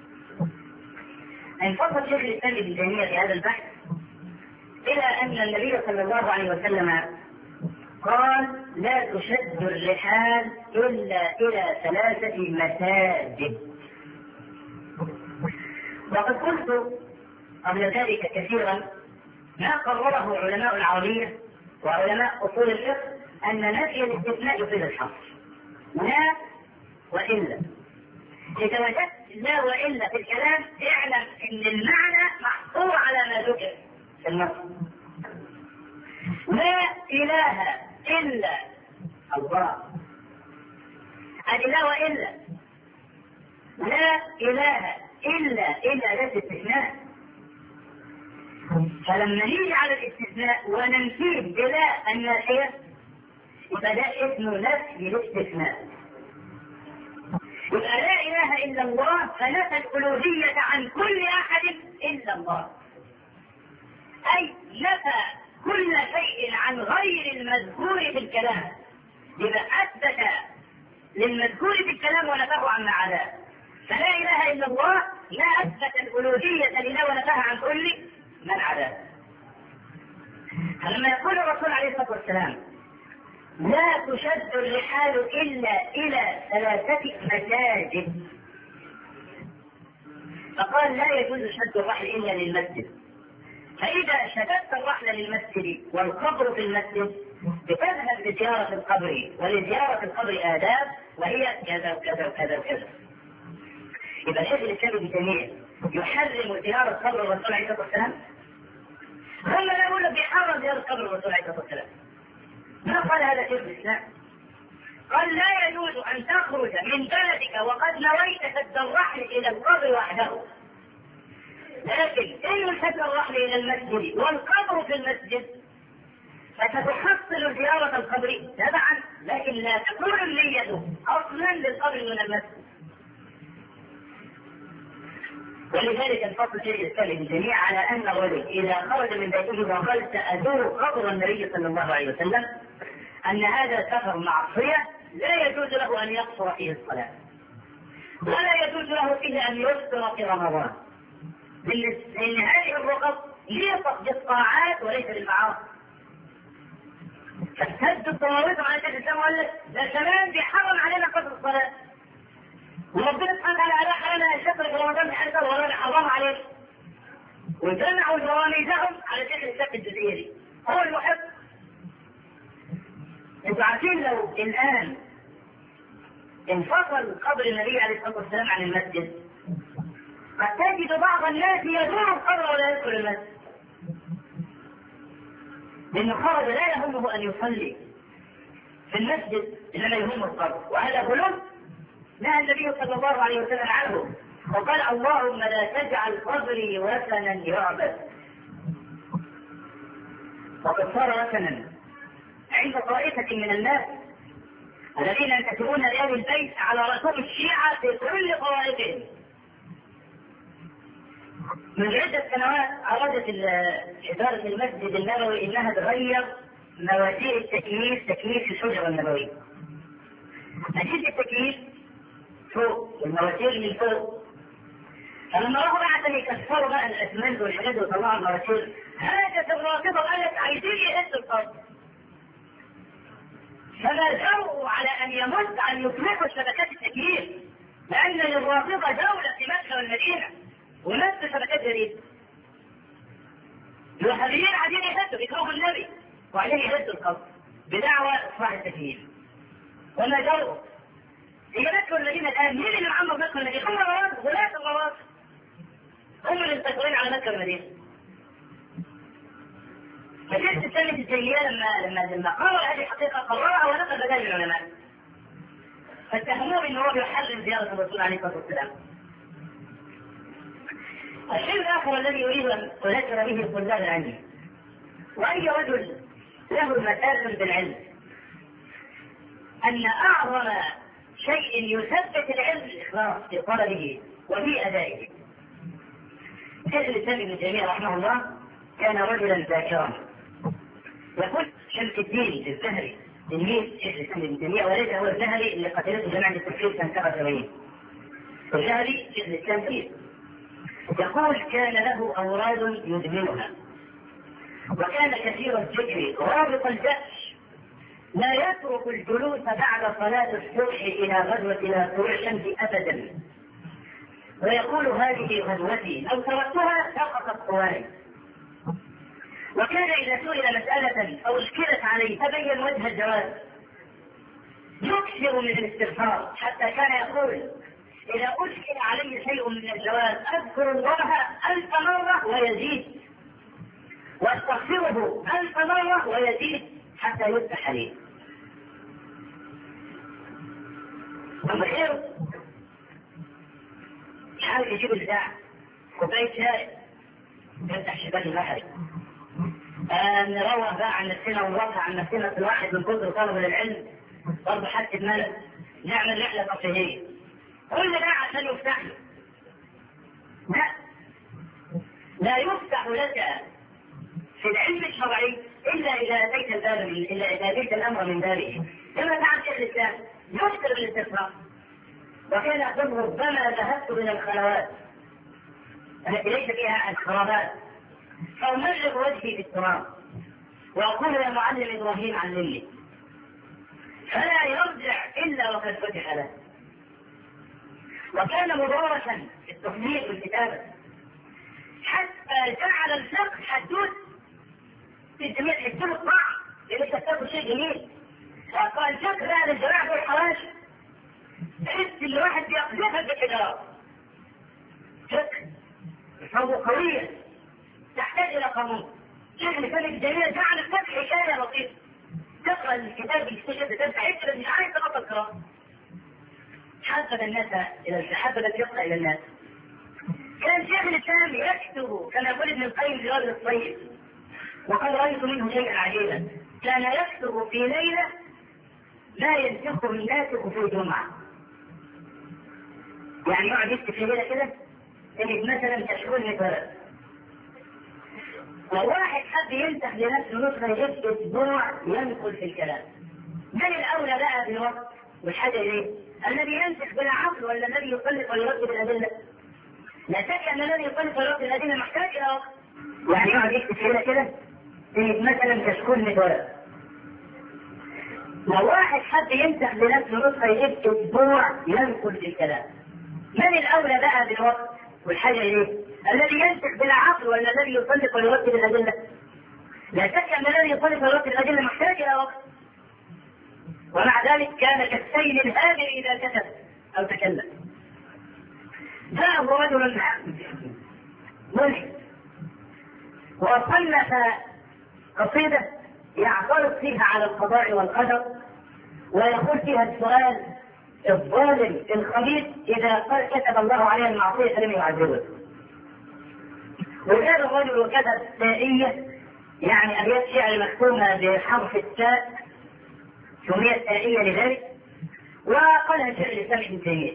انفصل شيخ الإسلام ابن تيمية في هذا البحث إلى أن النبي صلى الله عليه وسلم قال: لا تشد الرحال إلا إلى ثلاثة مساجد. وقد قلت قبل ذلك كثيرا ما قرره علماء العربية وعلماء أصول الفقه أن نفي الاستثناء يفيد الحصر، لا وإلا. إذا وجدت لا وإلا في الكلام اعلم أن المعنى محصور على ما ذكر في النص. لا إله إلا الله، هذه لا وإلا. لا إله إلا إلا لا استثناء. فلما نيجي على الاستثناء وننفيه بلا النافية يبقى ده اسمه نفي الاستثناء. يبقى لا إله إلا الله فنفى الألوهية عن كل أحد إلا الله، أي نفى كل شيء عن غير المذكور في الكلام. يبقى أثبت للمذكور في الكلام ونفاه عما عداه. فلا إله إلا الله لا أثبت الألوهية لله ونفاها عن كل من عداه. فلما يقول الرسول عليه الصلاة والسلام: لا تشد الرحال إلا إلى ثلاثة مساجد، فقال لا يجوز شد الرحل إلا للمسجد. فإذا شددت الرحل للمسجد والقبر في المسجد بتذهب لزيارة القبر، ولزيارة القبر آداب وهي كذا وكذا وكذا وكذا. يبقى شيخ الإسلام ابن تيمية يحرم زيارة قبر الرسول عليه الصلاة والسلام؟ هم لا يقول لك بيحرم زيارة قبر الرسول عليه الصلاة والسلام. ما قال هذا شيخ الإسلام؟ قال لا يجوز أن تخرج من بلدك وقد نويت شد الرحل إلى القبر وحده، لكن إن شد الرحل إلى المسجد والقبر في المسجد فتتحصل زيارة القبر تبعا، لكن لا تكون النية أصلا للقبر من المسجد. ولذلك انفصل شيخ الإسلام ابن تيمية على أن الرجل إذا خرج من بيته وقال سأزور قبر النبي صلى الله عليه وسلم أن هذا سفر معصية لا يجوز له أن يقصر فيه الصلاة، ولا يجوز له فيه أن يفطر في رمضان، لأن هذه الرخص ليست بالطاعات وليس بالمعاصي. فاشتد الطواويس على شيخ الإسلام وقال لك ده كمان بيحرم علينا قصر الصلاة، وربنا سبحانه وتعالى أباح لنا الشكر في رمضان بحيث ولا حرام عليه، وجمعوا جواميزهم على شيخ الإسلام الجزئية دي هو المحب. انتوا عارفين لو الآن انفصل قبر النبي عليه الصلاة والسلام عن المسجد قد تجد بعض الناس يزور القبر ولا يدخل المسجد، لأنه خرج لا يهمه أن يصلي في المسجد إنما يهمه القبر، وهذا غلو نهى النبي صلى الله عليه وسلم عنه وقال: اللهم لا تجعل قبري وثنا يعبد. وقد صار وثنا عند طائفة من الناس الذين ينتسبون لآل البيت على رسوم الشيعة في كل طوائفهم. من عدة سنوات أرادت إدارة المسجد النبوي إنها تغير مواسير التكييف، تكييف الحجرة النبوية. أجهزة التكييف فوق والمواسير من فوق، فلما راحوا بقى عشان يكسروا بقى الأسمنت والحاجات ويطلعوا المواسير هاجت الرافضة قالت عايزين يهدوا الأرض، فما جرؤوا على أن يمد أن يطلقوا شبكات التكييف، لأن للرافضة دولة في مكة والمدينة ونفس شبكات جديدة. الوهابيين عايزين يهدوا يكرهوا النبي وعايزين يهدوا القبر بدعوى إصلاح التكييف، وما جرؤوا. هي مكة والمدينة الآن مين اللي معمر مكة والمدينة؟ هم الروافض، غلاة الروافض هم اللي مسيطرين على مكة والمدينة. فشيخ الإسلام ابن تيمية لما لما لما قرر هذه الحقيقة قررها ونقل بدل العلماء، فاتهموه بأنه هو يحرم زيارة الرسول عليه الصلاة والسلام. الشيء الآخر الذي أريد أن أذكر به طلاب العلم، وأي رجل له مكاسب بالعلم، أن أعظم شيء يثبت العلم الإخلاص في طلبه وفي أدائه. شيخ الإسلام ابن تيمية رحمه الله كان رجلا ذاكرا، يقول شمس الدين الزهري تلميذ شيخ الاسلام ابن تيميه، وليس هو الذهبي اللي قتلته جماعه التكفير سنه سبعة وسبعين. الذهبي شيخ الاسلام فيه يقول كان له اوراد يدمنها، وكان كثير الذكر رابط الجأش، لا يترك الجلوس بعد صلاة الصبح إلى غزوة إلى طلوع الشمس أبدا، ويقول هذه غزوتي لو تركتها سقطت قواي. وكان إذا سئل مسألة أو اشكلت عليه تبين وجه الجواز يكثر من الاستغفار، حتى كان يقول إذا أشكل علي شيء من الجواز أذكر الله ألف مرة ويزيد، واستغفره ألف مرة ويزيد حتى يفتح لي. ثم خير يحاول يجيب البتاع كوباية شاي يفتح شباك البحر، آه نروح بقى عن نفسنا ونرفع عن نفسنا في الواحد من كثر طلب العلم برضه حتى ملل، نعمل رحلة ترفيهية كل ده عشان يفتح له. لا لا يفتح لك في العلم الشرعي إلا إذا أتيت الباب من إلا إذا أتيت الأمر من بابه. كما فعل شيخ الإسلام يكثر بالاستغفار، وكان يقول ربما ذهبت إلى الخلوات التي ليس فيها الخرابات فأمرغ وجهي في التراب وأقول يا معلم إبراهيم علمني، فلا يرجع إلا وقد فتح له. وكان مدرسا في التصنيف والكتابة حتى جعل الفقه حدود في جميع حدود الطاعة، لأن الكتاب شيء جميل. وقال الفقه لا للجماعة والحواشي تحس إن الواحد بيقذفها بالحجارة. فقه فهو قوية تحتاج إلى قانون. شيخ الإسلام ابن تيمية جعل الفقه حكاية لطيفة، تقرأ الكتاب يكتشف تفتح يكتب مش عارف تبطل القراءة. حبب الناس إلى حبب الفقه إلى الناس. كان شيخ الإسلام يكتب كما يقول ابن القيم في رجل الطيب، وقد رأيت منه شيئا عجيبا، كان يكتب في ليلة لا ينسخه الناسخ في جمعة. يعني يقعد يكتب في ليلة كده تجد مثلا تشكيل مثال، وواحد حد ينسخ لنفسه نسخة يجب أسبوع ينقل في الكلام. من الأولى بقى بالوقت والحاجة إليه؟ الذي ينسخ بلا عقل ولا الذي يطلق ويرتب الأدلة؟ لا شك أن الذي يطلق ويرتب الأدلة محتاج إلى وقت. يعني يقعد يكتب في ليلة كده تجد مثلا تشكيل مثال، لو واحد حد ينسخ لنفسه نسخة يجب أسبوع ينقل في الكلام. من الأولى بقى بالوقت والحاجة إليه؟ الذي ينسخ بلا عقل ولا الذي يطلق ويرتب الأدلة؟ لا شك أن الذي يطلق ويرتب الأدلة محتاج إلى وقت. ومع ذلك كان كالسيل الهادئ إذا كتب أو تكلم. جاءه رجل ملحد وصنف قصيدة يعترض فيها على القضاء والقدر، ويقول فيها السؤال الظالم الخبيث إذا كتب الله عليه المعصية فلم يعذبه. وجاء الرجل وكتب تائية، يعني أبيات شعر مكتومة بحرف التاء سميت تائية لذلك، وقالها شيخ الإسلام ابن تيمية.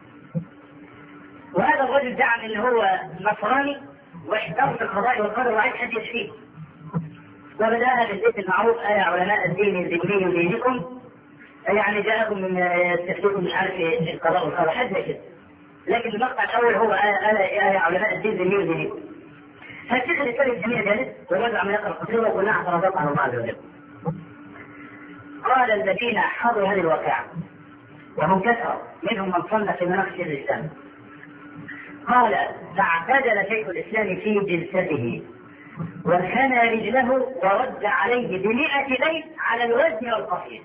وهذا الرجل زعم أنه هو نصراني واحترم القضاء والقدر وعايز حد يشفيه، وبدأها بالبيت المعروف آية علماء الدين الديني دينكم، يعني جاءكم من تفسيركم مش عارف القضاء والقدر حد كده، لكن المقطع الأول هو آية علماء الدين الديني دينكم. فالشيخ الإسلام ابن تيمية جالس والرجل عم يقرأ قصيدة وكلها اعتراضات على الله عز وجل. قال الذين حضروا هذه الواقعة وهم كثر منهم من صنف في مناقش الإسلام، قال فاعتدل شيخ الإسلام في جلسته وثنى رجله ورد عليه بمئة بيت على الوزن والقصيد.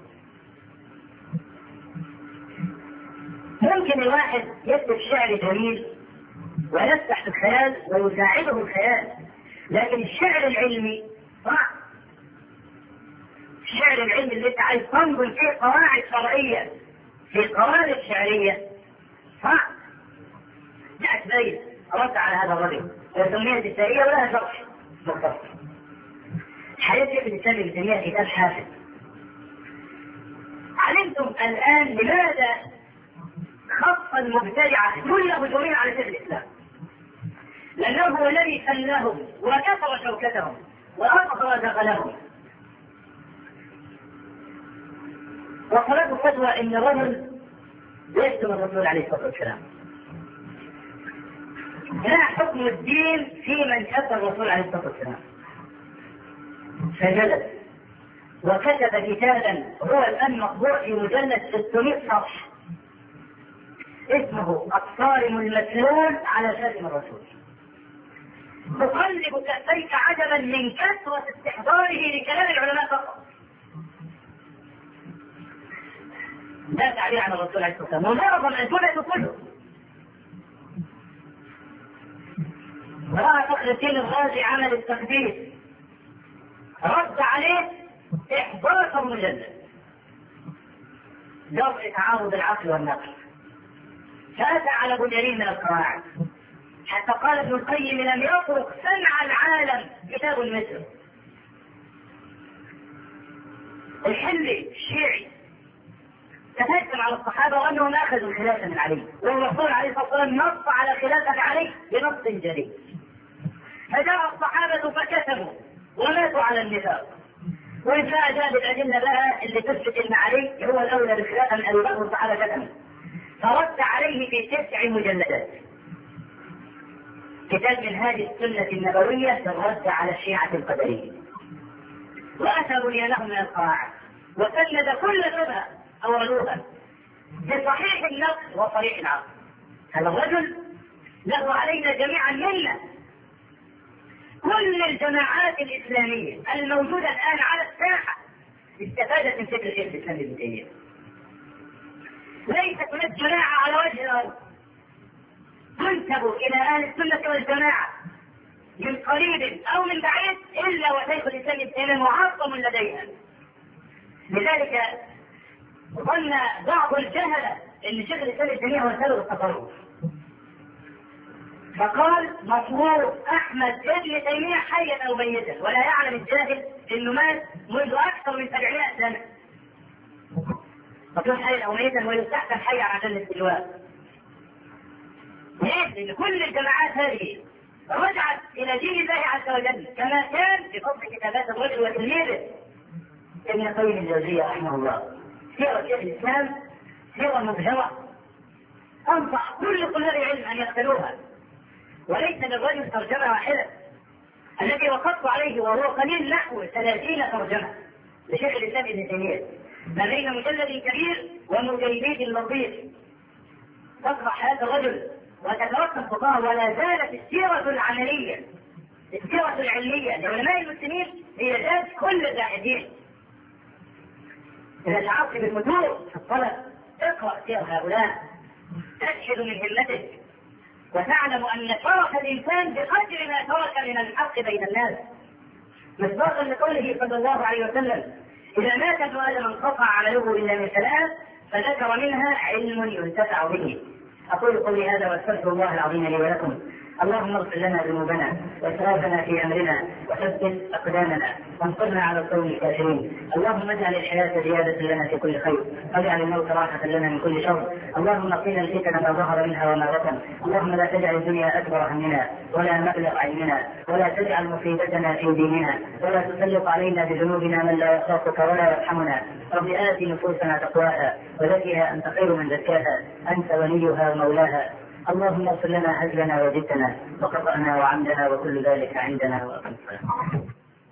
ممكن الواحد يكتب شعر جميل ويفتح الخيال ويساعده الخيال، لكن الشعر العلمي صعب. الشعر العلمي اللي انت عايز تنظم فيه قواعد شرعية في قواعد شعرية صعب. جاءت بيت رد على هذا الرجل وسميت التائية ولها شرح مختصر. حياة شيخ الإسلام ابن تيمية كتاب حافظ. علمتم الآن لماذا خط المبتدعة كل هجومين على شيخ الإسلام؟ لأنه هو الذي فلهم وكسر شوكتهم وأطغى دخلهم. وطلبوا فتوى ان الرجل يشتم الرسول عليه الصلاه والسلام. ما حكم الدين في من شتم الرسول عليه الصلاه والسلام؟ فجلس وكتب كتابا هو الان مطبوع في مجلد ستمائة صفحه اسمه الصارم المسلول على شتم الرسول. تقلب كفيك عجبا من كثرة استحضاره لكلام العلماء فقط. لا تعبير عن الرسول عليه الصلاة والسلام، ومعظم الجمل كله. ورأى فخر الدين الرازي عمل التقديس رد عليه إحدى عشر مجلد درء تعارض العقل والنقل، فأتى على ابو جرير من القواعد حتى قال ابن القيم لم يطرق سمع العالم كتاب مثله. الحلي الشيعي تهجم على الصحابه وانهم اخذوا الخلافه من علي، والرسول عليه الصلاه والسلام نص على خلافه علي بنص جديد، فجاء الصحابه فكتبوا وماتوا على النفاق. وإذا جاء بالأدلة بقى اللي تثبت ان علي هو الاولى بالخلافه من ابي بكر والصحابه كتبوا، فرد عليه في تسع مجلدات كتاب من هذه السنة النبوية في الرد على الشيعة القدرية، وأتى بنيانهم من القواعد وسند كل شبهة أوردوها بصحيح النقل وصريح العقل. هذا الرجل له علينا جميعا منا. كل الجماعات الإسلامية الموجودة الآن على الساحة استفادت من فكر شيخ الإسلام ابن تيمية. ليست هناك جماعة على وجه الأرض تنسب إلى أهل السنة والجماعة من قريب أو من بعيد إلا وشيخ الإسلام ابن تيمية معظم لديها. لذلك ظن بعض الجهلة أن شيخ الإسلام ابن تيمية هو سبب التصرف، فقال مطلوب أحمد ابن تيمية حيا أو ميتا، ولا يعلم الجاهل أنه مات منذ أكثر من سبعمائة سنة. مطلوب حيا أو ميتا ويستحسن حيا عشان الاستجواب. ليه؟ لأن كل الجماعات هذه رجعت إلى دين الله عز وجل كما كان بفضل كتابات الرجل وتلميذه ابن القيم الجوزية رحمه الله. سيرة شيخ الإسلام سيرة مبهرة، أنصح كل طلاب العلم أن يقتلوها، وليس للرجل ترجمة واحدة. الذي وقفت عليه وهو قليل نحو ثلاثين ترجمة لشيخ الإسلام ابن تيمية ما بين مجلد كبير ومجلد لطيف تطرح هذا الرجل وتترسم خطاه. ولا زالت السيرة العملية السيرة العلمية لعلماء المسلمين هي ذات كل الزاهدين. إذا شعرت بالفتور في الطلب اقرأ سير هؤلاء، تشهد من همتك وتعلم أن شرف الإنسان بقدر ما ترك من الحق بين الناس، مصداقا لقوله صلى الله عليه وسلم إذا مات ابن آدم انقطع عمله إلا من ثلاث فذكر منها علم ينتفع به. أقول قولي هذا واستغفر الله العظيم لي ولكم. اللهم اغفر لنا ذنوبنا واسرافنا في امرنا وثبت اقدامنا وانصرنا على القوم الكافرين. اللهم اجعل الحياه زياده لنا في كل خير واجعل الموت راحه لنا من كل شر. اللهم قنا الفتن ما ظهر منها وما بطن. اللهم لا تجعل الدنيا اكبر همنا ولا مبلغ علمنا ولا تجعل مصيبتنا في ديننا ولا تسلط علينا بذنوبنا من لا يخافك ولا يرحمنا. رب آت نفوسنا تقواها وزكها انت خير من زكاها انت وليها ومولاها. اللهم اغفر لنا هزلنا وجدنا وخطأنا وعمدنا وكل ذلك عندنا وأقم الصلاة.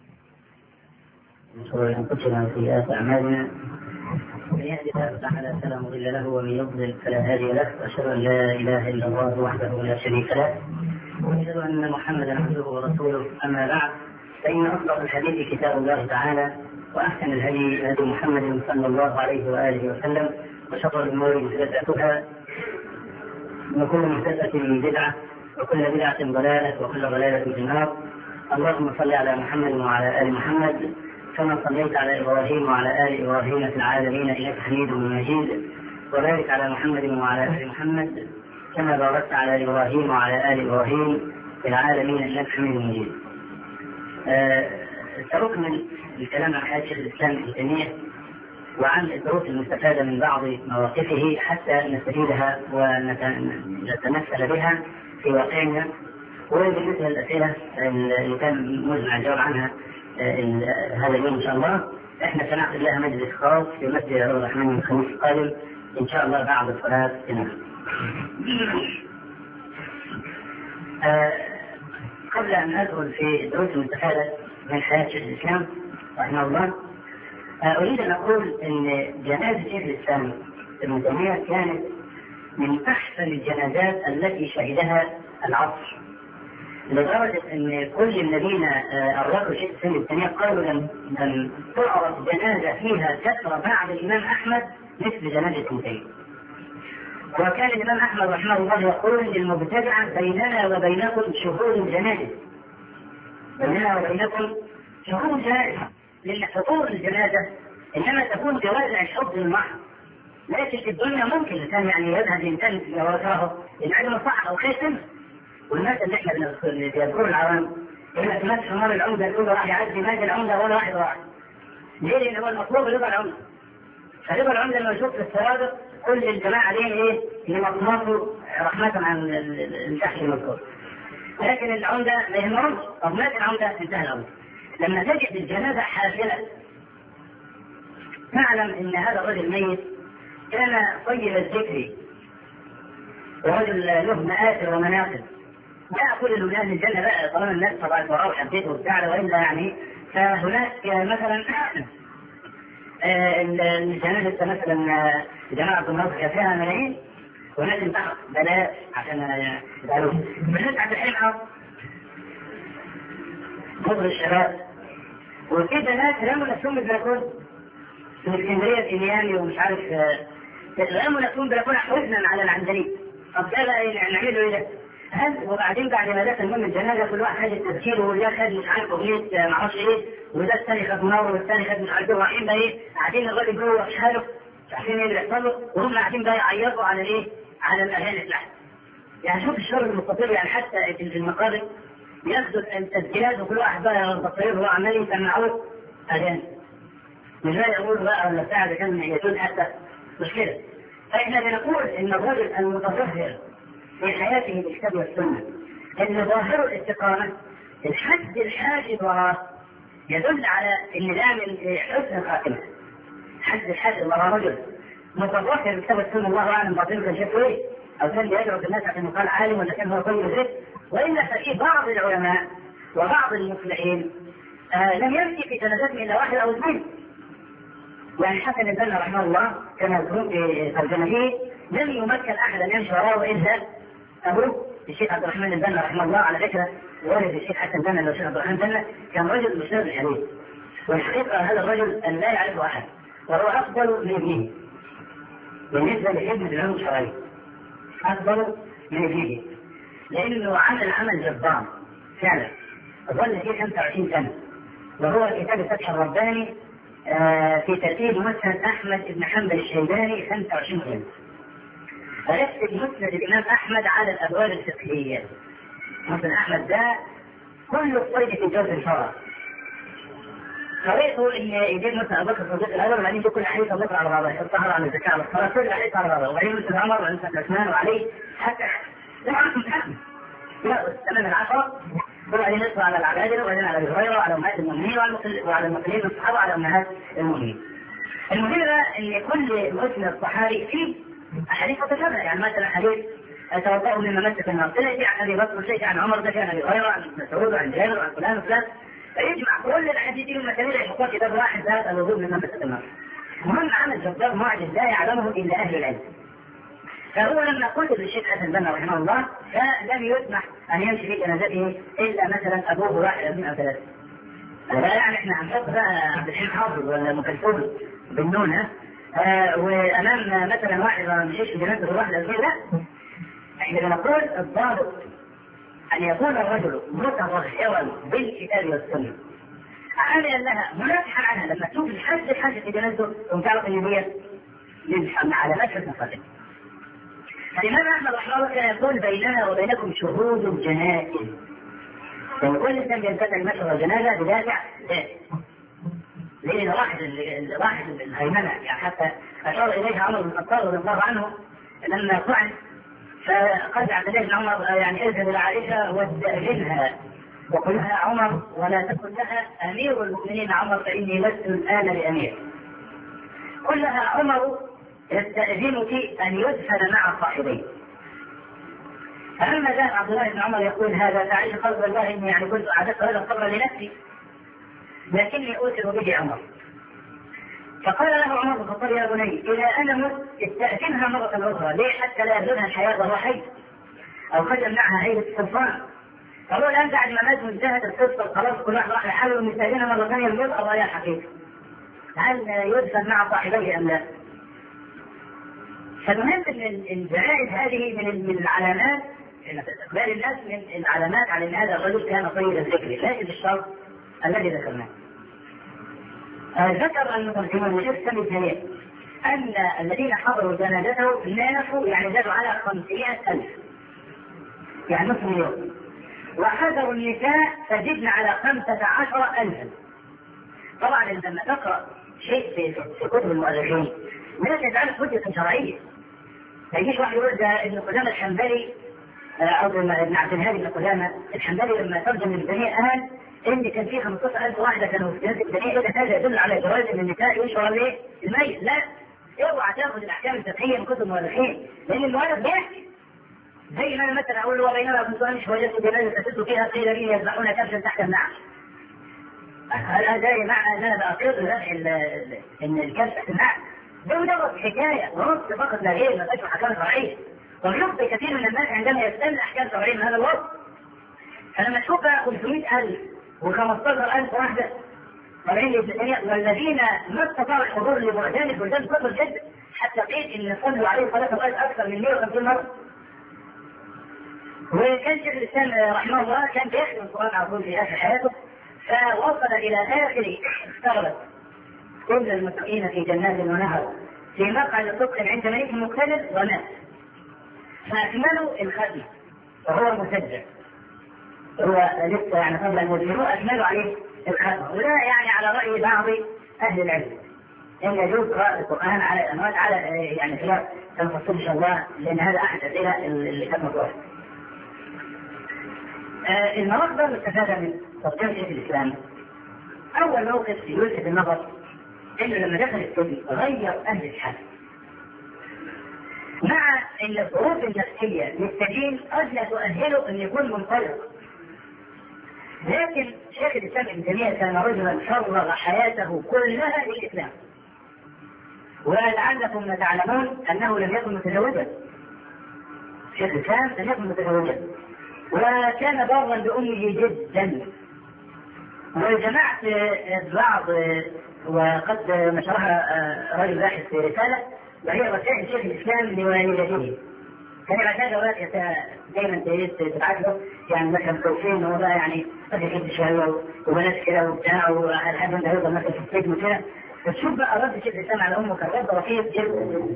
من شرور أنفسنا وسيئات أعمالنا من يهد الله تعالى فلا مضل له ومن يضلل فلا هادي له وأشهد أن لا إله إلا الله وحده لا شريك له وأشهد أن محمدا عبده ورسوله. أما بعد فإن أصدق الحديث كتاب الله تعالى وأحسن الهدي هدي محمد صلى الله عليه وآله وسلم وشر الأمور محدثاتها وكل محدثة بدعة وكل بدعة ضلالة وكل ضلالة في النار. اللهم صل على محمد وعلى آل محمد كما صليت على إبراهيم وعلى آل إبراهيم في العالمين إنك حميد مجيد، وبارك على محمد وعلى آل محمد كما باركت على إبراهيم وعلى آل إبراهيم في العالمين إنك حميد مجيد. أه سأكمل الكلام عن حياة شيخ الإسلام ابن تيمية وعن الدروس المستفادة من بعض مواقفه حتى نستفيدها ونتمثل بها في واقعنا وبالنسبة للأسئلة اللي كان مزمع الجواب عنها هذا اليوم إن شاء الله، إحنا سنعقد لها مجلس خاص في مسجد الرحمن الخميس القادم إن شاء الله بعد الصلاة هنا. آه قبل أن أدخل في الدروس المستفادة من حياة شيخ الإسلام رحمه الله، آه أريد أن أقول أن جنازة شيخ الإسلام ابن تيمية كانت من أحسن الجنازات التي شهدها العصر، لدرجة أن كل الذين أرادوا شيخ الإسلام ابن تيمية قالوا لم لم تعرف جنازة فيها كثرة بعد الإمام أحمد مثل جنازة ابن تيمية. وكان الإمام أحمد رحمه الله يقول للمبتدعة بيننا وبينكم شهود الجنازة، بيننا وبينكم شهود الجنازة، لأن حضور الجنازة إنما تكون بوازع الحب المحض، لكن في الدنيا ممكن الإنسان يعني يذهب الإنسان ويكرهه لأنه مصلحة أو خير. والناس اللي احنا بيذكروا العوام يقول لك مات حمار العمدة يقول راح يعدي مات العمدة ولا واحد راح. ليه؟ لأن هو المطلوب رضا العمدة. فرضا العمدة الموجود في السوابق كل الجماعة عليه ايه؟ لمطلوبه رحمة عن الشخص المذكور. لكن العمدة ما يهمهمش، طب مات العمدة انتهى الأمر. لما تجد الجنازة حافلة تعلم ان هذا الرجل ميت كان طيب الذكر ورجل له مآثر ومناقب. لا أقول إنه من أهل الجنة بقى طالما الناس طبعا وراء وحبيته وبتاع، وإلا يعني فهناك مثلا الجنازة مثلا جماعة النصر فيها ملايين وناس انتحر بلاش عشان يقالوا بناس عند الحين مصر الشباب وكده ناس رموا نفسهم بالبلكون في الإسكندرية الإلياني ومش عارف رموا نفسهم بالبلكون حزنا على العندليب. طب ده نعمله ايه ده؟ هل وبعدين بعد ما دخل من الجنازه كل واحد خد التسجيل وده خد مش عارف اغنيه معرفش ايه وده الثاني خد منور والثاني خد مش عارف ايه ورايحين بقى ايه قاعدين الراجل جوه في حاله مش عارفين ايه اللي يحصل له وهم قاعدين بقى يعيطوا على ايه؟ على الاغاني بتاعته. يعني شوف الشر المستطيل، يعني حتى في المقابر ياخدوا التسجيلات وكل واحد بقى البطاريه وهو عمال يسمعوه اغاني. مش بقى يقول بقى ولا بتاع ده كان يدون حتى مش كده. فإحنا بنقول إن الرجل المتظاهر في حياته بالكتاب والسنة إن ظاهر الاستقامة الحد الحاجب وراه يدل على إن ده من حسن الخاتمة. حد الحاجب وراء رجل متظاهر بالكتاب والسنة الله أعلم باطنه كان شايف إيه أو كان بيدعو الناس عشان يقال عالم ولا كان هو طيب الذكر، وإلا ففي بعض العلماء وبعض المصلحين آه لم يمشي في جنازته إلا واحد أو اثنين. يعني حسن البنا رحمه الله كما يقولون في ترجمته لم يمكن احدا يمشي وراه الا ابوه الشيخ عبد الرحمن البنا رحمه الله. على فكره والد الشيخ حسن البنا والشيخ عبد الرحمن البنا كان رجل مشهور الحديث، والحقيقه هذا الرجل ان لا يعرفه احد وهو افضل من ابنه بالنسبه لابن العلوم الشرعيه، افضل من ابنه لانه عمل عمل جبار فعلا. ظل فيه خمسة وعشرين سنه وهو كتاب الفتح الرباني آه في ترتيب مسند احمد بن حنبل الشيباني خمسة وعشرين سنه. فيكتب مسند الامام احمد على الابواب الفقهيه. مسند احمد ده كله طريقه في جوز الفرع. طريقه ان يجيب مثلا ابو بكر الصديق الاول وبعدين يجيب كل حديث ابو بكر على بعضه، الطهر عن الزكاه على الصلاه كل حديث على بعضه، وبعدين مثل عمر وبعدين مثل عثمان وعلي حتى لا لا الثمان العشره وبعدين ندخل على العبادله وبعدين على ابي هريره وعلى امهات المؤمنين وعلى المقيمين من الصحابه وعلى امهات المؤمنين. المهم ان كل مسند الصحابي فيه احاديث متشابهه، يعني مثلا حديث توضؤوا مما مسك النار تاتي عن ابي بكر شيء عن عمر ده عن ابي هريره عن مسعود عن جابر عن فلان وفلان، فيجمع كل الاحاديث المسائل يحطها كتاب واحد ذات الوضوء مما مسك النار. المهم عمل جبار معجز لا يعلمه الا اهل العلم. فهو لما قلت للشيخ حسن البنا رحمه الله فلم يسمح ان يمشي في جنازته الا مثلا ابوه واحد او اثنين او ثلاثه. لا يعني احنا هنحط بقى عبد الحليم حافظ ولا ام كلثوم بالنونه آه وامام مثلا واحد ما مشيش في جنازته واحد او اثنين، لا. احنا بنقول الضابط ان يكون الرجل متظاهرا بالكتاب والسنه عاملا لها منافحا عنها. لما تشوف الحج الحج في جنازته ثم تعرف ان هي على مشهد مقدم. الإمام أحمد رحمه الله كان يقول بيننا وبينكم شهود الجنائز. يعني كل إنسان بينفتح مشهد الجنازة بدافع ذات. لأن واحد واحد الهيمنة يعني حتى أشار إليها عمر بن الخطاب رضي الله عنه لما طعن فقال عبد الله بن عمر يعني اذهب الى عائشه واستاذنها وقل لها عمر ولا تقل لها امير المؤمنين عمر فاني لست الان بامير. قل لها عمر يستاذنك ان يدفن مع صاحبيه. فلما ذهب عبد الله بن عمر يقول هذا فعائشه قال والله اني يعني كنت اعددت هذا الصبر لنفسي لكني اوثر به عمر. فقال له عمر بن الخطاب يا بني إذا أنا مت استأذنها مرة أخرى ليه حتى لا يبلغها الحياة وهو حي أو قد يمنعها هيبة السلطان. قالوا الآن بعد ما مات وانتهت القصة خلاص كل واحد راح لحاله ومستأذنها مرة ثانية المرأة الرأي الحقيقي هل يدفن مع صاحبيه أم لا؟ فالمهم أن الجنائز هذه من من العلامات استقبال الناس من العلامات على أن هذا الرجل كان طيب الذكر لكن بالشرط الذي ذكرناه. ذكر المترجمون وشيخ سامي الجليل أن الذين حضروا جنازته نافوا يعني زادوا على خمسمائة ألف يعني نصف مليون، وحضروا النساء فزدنا على خمسة عشر ألفا. طبعا لما تقرأ شيء في كتب المؤرخين لا تجعل حجة شرعية. ما يجيش واحد يقول ده ابن قدامة الحنبلي أو ابن عبد الهادي بن قدامة الحنبلي لما ترجم البنية قال إن كان في خمسة عشر ألف واحدة كانوا في جنازة البنية، إذا هذا يدل على جواز أن النساء يشعر ليه الميت. لا، اوعى تاخذ الأحكام الفقهية من كتب المؤرخين لأن المؤرخ بيحكي. زي ما أنا مثلا أقول له وبينما كنت أمشي وجدت جنازة تسد فيها قيل لي يذبحون كبشا تحت النعش. هذا جاي معنى أن أنا بأقر ذبح إن الكبش تحت النعش. ده مجرد حكاية ونص فقط لا غير، ما فيهاش أحكام شرعية. ويخطئ كثير من الناس عندما يستل أحكام شرعية من هذا الوصف. فلما تشوف خمسمائة ألف وخمسة ألف واحدة طالعين للدنيا والذين ما استطاعوا الحضور لبعدان البلدان كثر جدا حتى قيل ان صلوا عليه صلاه الغائب اكثر من مئة وخمسين مره. وكان شيخ الاسلام رحمه الله كان بيختم القران على طول في اخر حياته فوصل الى اخر اقتربت كل المتقين في جنات ونهر في مقعد صدق عند ملك مقتدر ومات فاكملوا الختم وهو مسجل هو لسه يعني قبل ان يدخلوا اكملوا عليه الختم. ولا يعني على راي بعض اهل العلم ان يجوز قراءه القران على الاموات على يعني خلاف تنفصل ان شاء الله لان هذا احد الاسئله اللي كانت مطروحه. آه المواقف المستفاده من ترجمه شيخ الاسلام اول موقف يلفت النظر انه لما دخل السجن غير اهل الحال مع ان الظروف النفسيه للسجين قد لا تؤهله ان يكون منطلق. لكن شيخ الاسلام ابن تيميه كان رجلا فرغ حياته كلها للاسلام. ولعلكم تعلمون انه لم يكن متزوجا. شيخ الاسلام لم يكن متزوجا وكان بارا بامه جدا. وجمعت بعض وقد نشرها رجل باحث في رساله وهي رسائل شيخ الاسلام لوالدته. كان بعد هذا دائما تبعث له يعني مثلا توفين هو بقى يعني قد يحب شويه وبنات كده وبتاع ولحد ما يفضل مثلا في السجن وكده. فتشوف بقى رد شيخ الاسلام على امه كان رد رفيق جدا.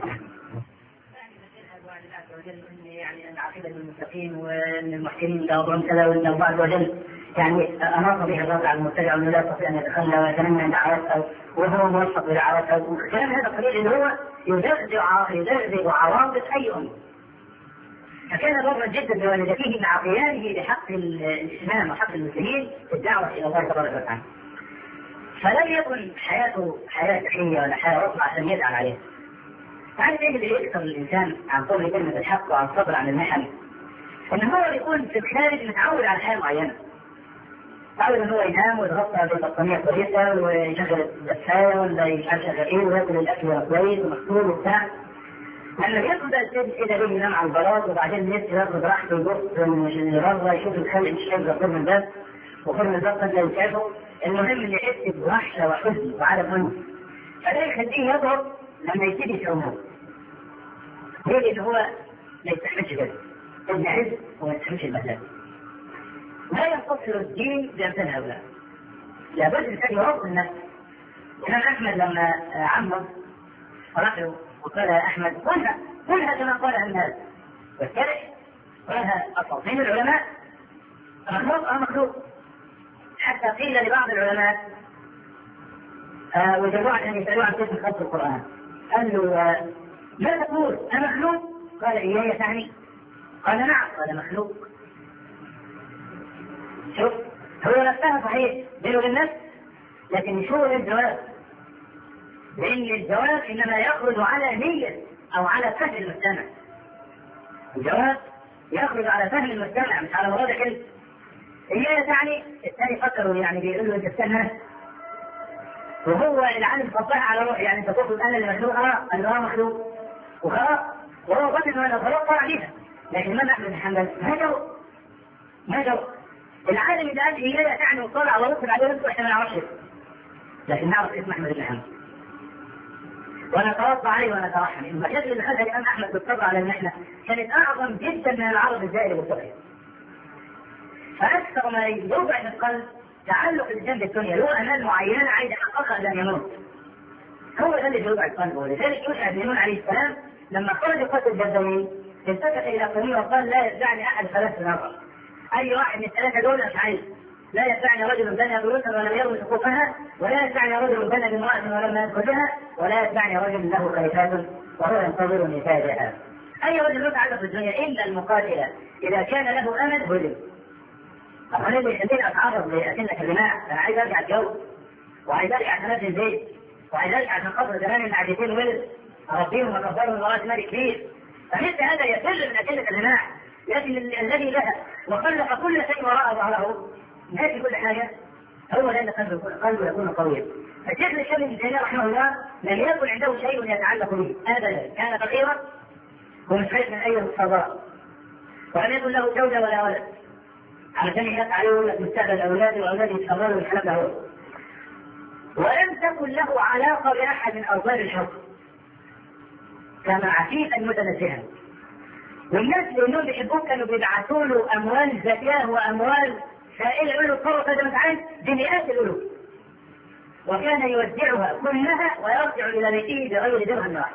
يعني ان عقيده المتقين وان المحسنين يوضعون كذا وان الله عز وجل يعني اناط به الرد على المبتدع وانه لا يستطيع ان يتخلى ويتمنى دعواتها وهو موفق بدعواتها وكلام هذا قليل ان هو يزرع يزرع عواطف اي ام. فكان برا جدا بوالدته مع قيامه بحق الاسلام وحق المسلمين في الدعوه الى الله تبارك وتعالى. فلم يكن حياته حياه تحيه ولا حياه رفعه عشان يزعل عليها. عارف ايه اللي يكسر الانسان عن طول كلمه الحق وعن الصبر عن المحن؟ ان هو يكون في الخارج متعود على حياه معينه. متعود ان هو ينام ويتغطى ببطانيه كويسه ويشغل الدفايه ولا يشغل ايه وياكل الاكل كويس ومغسول وبتاع. لما ياخد السيد كده ليه ينام على البلاط وبعدين ينسى ياخد راحته يبص من بره يشوف الخلق مش شايف غير من الباب وخير من الباب قد لا يشافه. المهم انه يحس بوحشه وحزن وعدم انس. فده يخليه يضرب لما يبتدي في امور. ليه؟ لان هو ما يستحملش كده. ابن عز وما يستحملش المسائل. لا ينتصر الدين بامثال هؤلاء. لابد الانسان يرد النفس. الامام احمد لما عمه راح له وقال يا احمد قلها قلها كما قال الناس والكرح قالها اصابين العلماء مخلوق اه مخلوق. حتى قيل لبعض العلماء آه وجماعة ان يسالوه عن كيف خلق القران قال له آه ما تقول انا مخلوق؟ قال اياي تعني. قال نعم. قال مخلوق. شوف هو نفسها صحيح بينه وبين النفس، لكن شو الجواب؟ لأن الجواب إنما يخرج على نية أو على فهم المجتمع. الجواب يخرج على فهم المجتمع مش على مرادك انت. هي تعني الثاني فكروا يعني بيقول له انت استنى، وهو العالم فصح على روح يعني انت تقول انا اللي مخلوق. اه قال له مخلوق وخلاص، وهو ظن انه انا خلاص طلع عليها. لكن الامام احمد بن حنبل ما جو ما جو العالم اذا قال هي تعني وطلع ورسل عليه رزقه احنا ما نعرفش، لكن نعرف اسم احمد بن حنبل ونتوضا عليه ونترحم. المشاكل اللي خدها الامام احمد بالطبع على المحنه كانت اعظم جدا من العرض الزائد بالطبع. فاكثر ما يوضع في القلب تعلق الانسان بالدنيا، له امال معينه عايز يحققها قبل ان يموت. هو ده اللي بيوضع القلب. ولذلك يوحى بن نون عليه السلام لما خرج قتل الجدوين التفت الى قومه وقال لا يتبعني احد ثلاث نظر. اي واحد من الثلاثه دول مش عايز. لا يتبعني رجل بنى بيوتا ولم يرمي سقوفها، ولا يتبعني رجل بنى بامراه ولم يدخلها، ولا يتبعني رجل له خليفات وهو ينتظر نتاجها. اي رجل يتعلق بالدنيا الا المقاتل اذا كان له امل هدم. أنا اللي يخليني أتعرض لأكل كلمات، أنا عايز أرجع الجو، وعايز أرجع أتنزل البيت، وعايز أرجع عشان خاطر زمان العجيزين ولد أربيهم وأكبرهم لغاية مالي كبير. فمثل هذا يفر من أكل الكلمات، لكن الذي لها وخلق كل شيء وراء ظهره ناسي كل حاجة هو ده اللي قلبه يكون قويا. الشيخ الإسلام ابن تيمية رحمه الله لم يكن عنده شيء يتعلق به أبدا، كان فقيرا ومشرك من أي الفضاء، ولم يكن له زوجة ولا ولد علشان يحط عليه يقول لك مستقبل اولادي واولادي يتخرجوا والكلام ده هو. ولم تكن له علاقه باحد من اوزار الحكم، كان عفيفا متنزها. والناس اللي انهم بيحبوه كانوا بيبعثوا له اموال زكاه واموال سائله يقول له تصرف هذا مش عارف بمئات الالوف، وكان يودعها كلها ويرجع الى بيته بغير درهم واحد.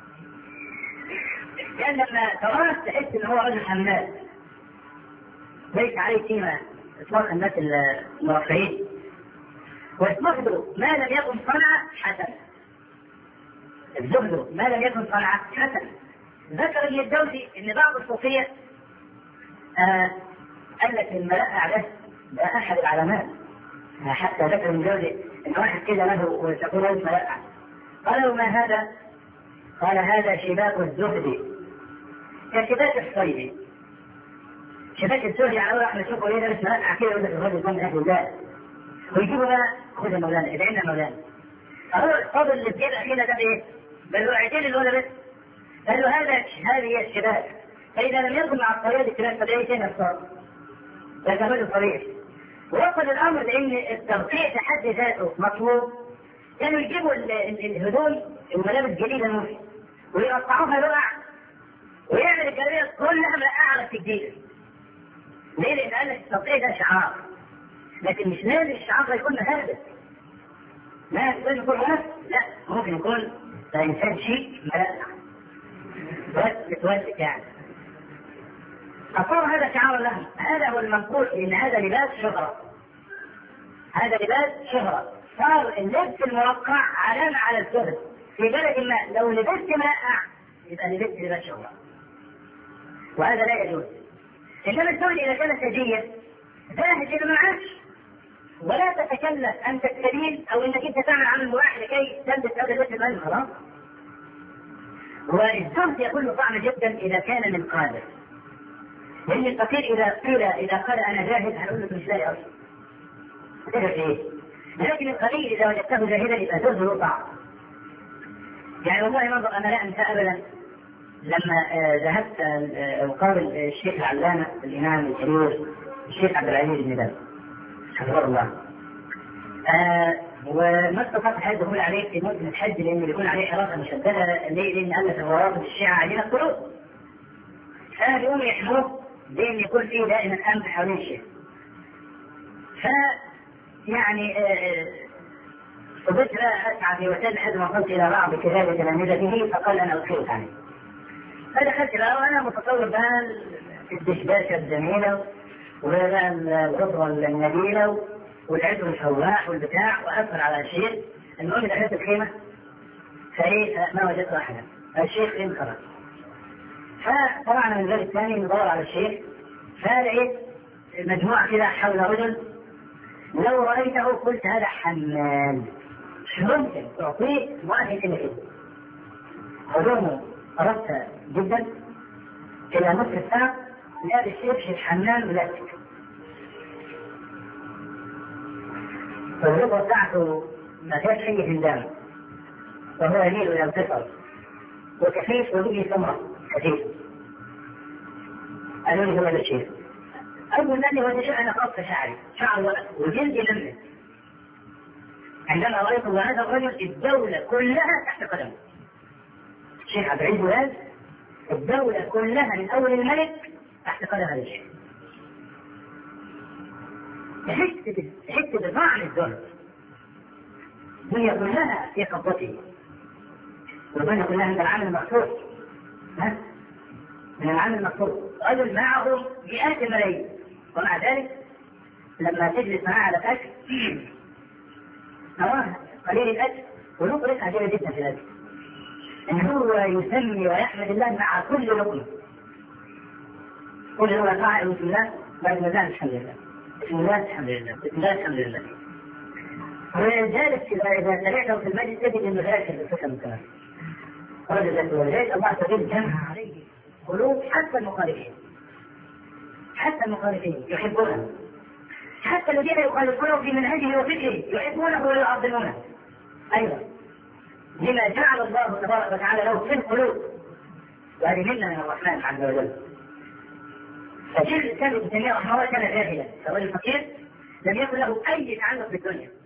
كان لما تراس تحس ان هو رجل حماد ليس عليه قيمة إطلاق الناس المرفعين، والزهد ما لم يكن صنعة حسن. الزهد ما لم يكن صنعة حسن. ذكر ابن الجوزي ان بعض الصوفية آه قال لك الملأ ده ده احد العلامات. حتى ذكر ابن الجوزي ان واحد كده له وتقول له ملأ، قالوا ما هذا؟ قال هذا شباك الزهد كشباك الصيد. شباك الزهد يعني اول واحد يشوفه ليه لابس ملأ كده يقول لك الراجل ده من اهل الله، ويجيبوا بقى خذ يا مولانا ادعي لنا مولانا. هو الفاضل اللي بيبقى كده ده بايه؟ بالوعيتين اللي هو لابس. قال له هذا هذه هي الشباك، فاذا لم يكن مع الطريق الكلام فده فين الصوت؟ ده كمان الطريق. ووصل الامر لان التغطية في حد ذاته مطلوب. كانوا يجيبوا الهدوم الملابس الجديده الموسى ويقطعوها رقع ويعمل الجلابيه كلها ملقعه على التجديد. ليه؟ لان قال لك التغطية ده شعار، لكن مش لازم الشعار ده يكون مهابط. لا لازم يكون هناك، لا ممكن يكون انسان شيء ملقع بس بتوسك يعني. أصار هذا شعار لهم، هذا هو المنقول ان هذا لباس شهرة. هذا لباس شهرة، صار اللبس المرقع علامة على الزهد في بلد ما. لو لبست مائع يبقى لبست لباس شهرة، وهذا لا يجوز. انما الزهد اذا كان سجيا زاهد اذا ما عادش، ولا تتكلف ان تستبين او انك انت تعمل عمل مباح لكي تلبس هذا اللبس المال خلاص. والزهد يكون له طعم جدا اذا كان من قادر، لان الفقير اذا قيل اذا قال انا جاهد هنقول لك مش لاقي اصلا كده ايه. لكن القليل اذا وجدته جاهدا يبقى زهد له طعم. يعني والله منظر انا لا انسى ابدا لما ذهبت اقابل الشيخ العلامه الامام الكبير الشيخ عبد العزيز بن باز حفظه الله. آه وما استطعت حد يقول عليه في موسم الحج لانه بيكون عليه حراسه مشدده. ليه؟ لان الف الروابط الشيعه عايزين القلوب، فانا بيقوم يحموه بان يكون فيه دائما امن حوالين الشيخ. ف يعني فضلت لا اسعى في وسائل لحد ما وصلت الى بعض كتاب تلامذته فقال انا اخيط عليه. فدخلت بقى وانا متصور بقى الدشداشه الجميله وبقى الغطره النبيله والعطر الفواح والبتاع واثر على الشيخ. المهم دخلت الخيمه فايه ما وجدت احدا. الشيخ انخرج فطلعنا من الباب الثاني ندور على الشيخ، فلقيت مجموعة كده حول رجل لو رأيته قلت هذا حمال، مش ممكن تعطيه واحد إلا كده. حضورنا قربت جدا إلى نصف ساعة لقى الشيخ الحمال بلاستيك، فالربع بتاعته ما فيهاش أي هندام، وهو يميل إلى القصر وكثيف وبه ثمرة كثيف. قالوا لي هو هذا الشيء. أول ما هو شيء أنا قص شعري، شعر ولد وجلدي لمس. عندما رأيت هذا الرجل الدولة كلها تحت قدمه. الشيخ عبد العزيز باز الدولة كلها من أول الملك تحت قدم هذا الشيء. تحس تحس بطعم الذل. الدنيا كلها في قبضته. والدنيا كلها من العمل المقصود. ها؟ من العمل المقصود. رجل معه مئات الملايين، ومع ذلك لما تجلس معه على الأكل تراه قليل الأكل وله طريقة عجيبة جدا في الأكل. إنه هو يسمي ويحمد الله مع كل لقمة. كل لقمة قائل بسم الله بعد ما زال الحمد لله. بسم الله الحمد لله. بسم الله الحمد لله. ولذلك إذا سمعته في المجلس تجد إنه ذلك الفكرة من كلامه. رجل ولذلك الله تعالى جمع عليه قلوب حتى المخالفين. حتى المخالفين يحبونه. حتى الذين يخالفونه في منهجه وفكره يحبونه ويعظمونه. أيضا لما جعل الله تبارك وتعالى له في القلوب، وهذه منة من الرحمن عز وجل. فشيخ الإسلام ابن تيمية رحمه الله كان جاهلا، فهو الفقير لم يكن له أي تعلق بالدنيا.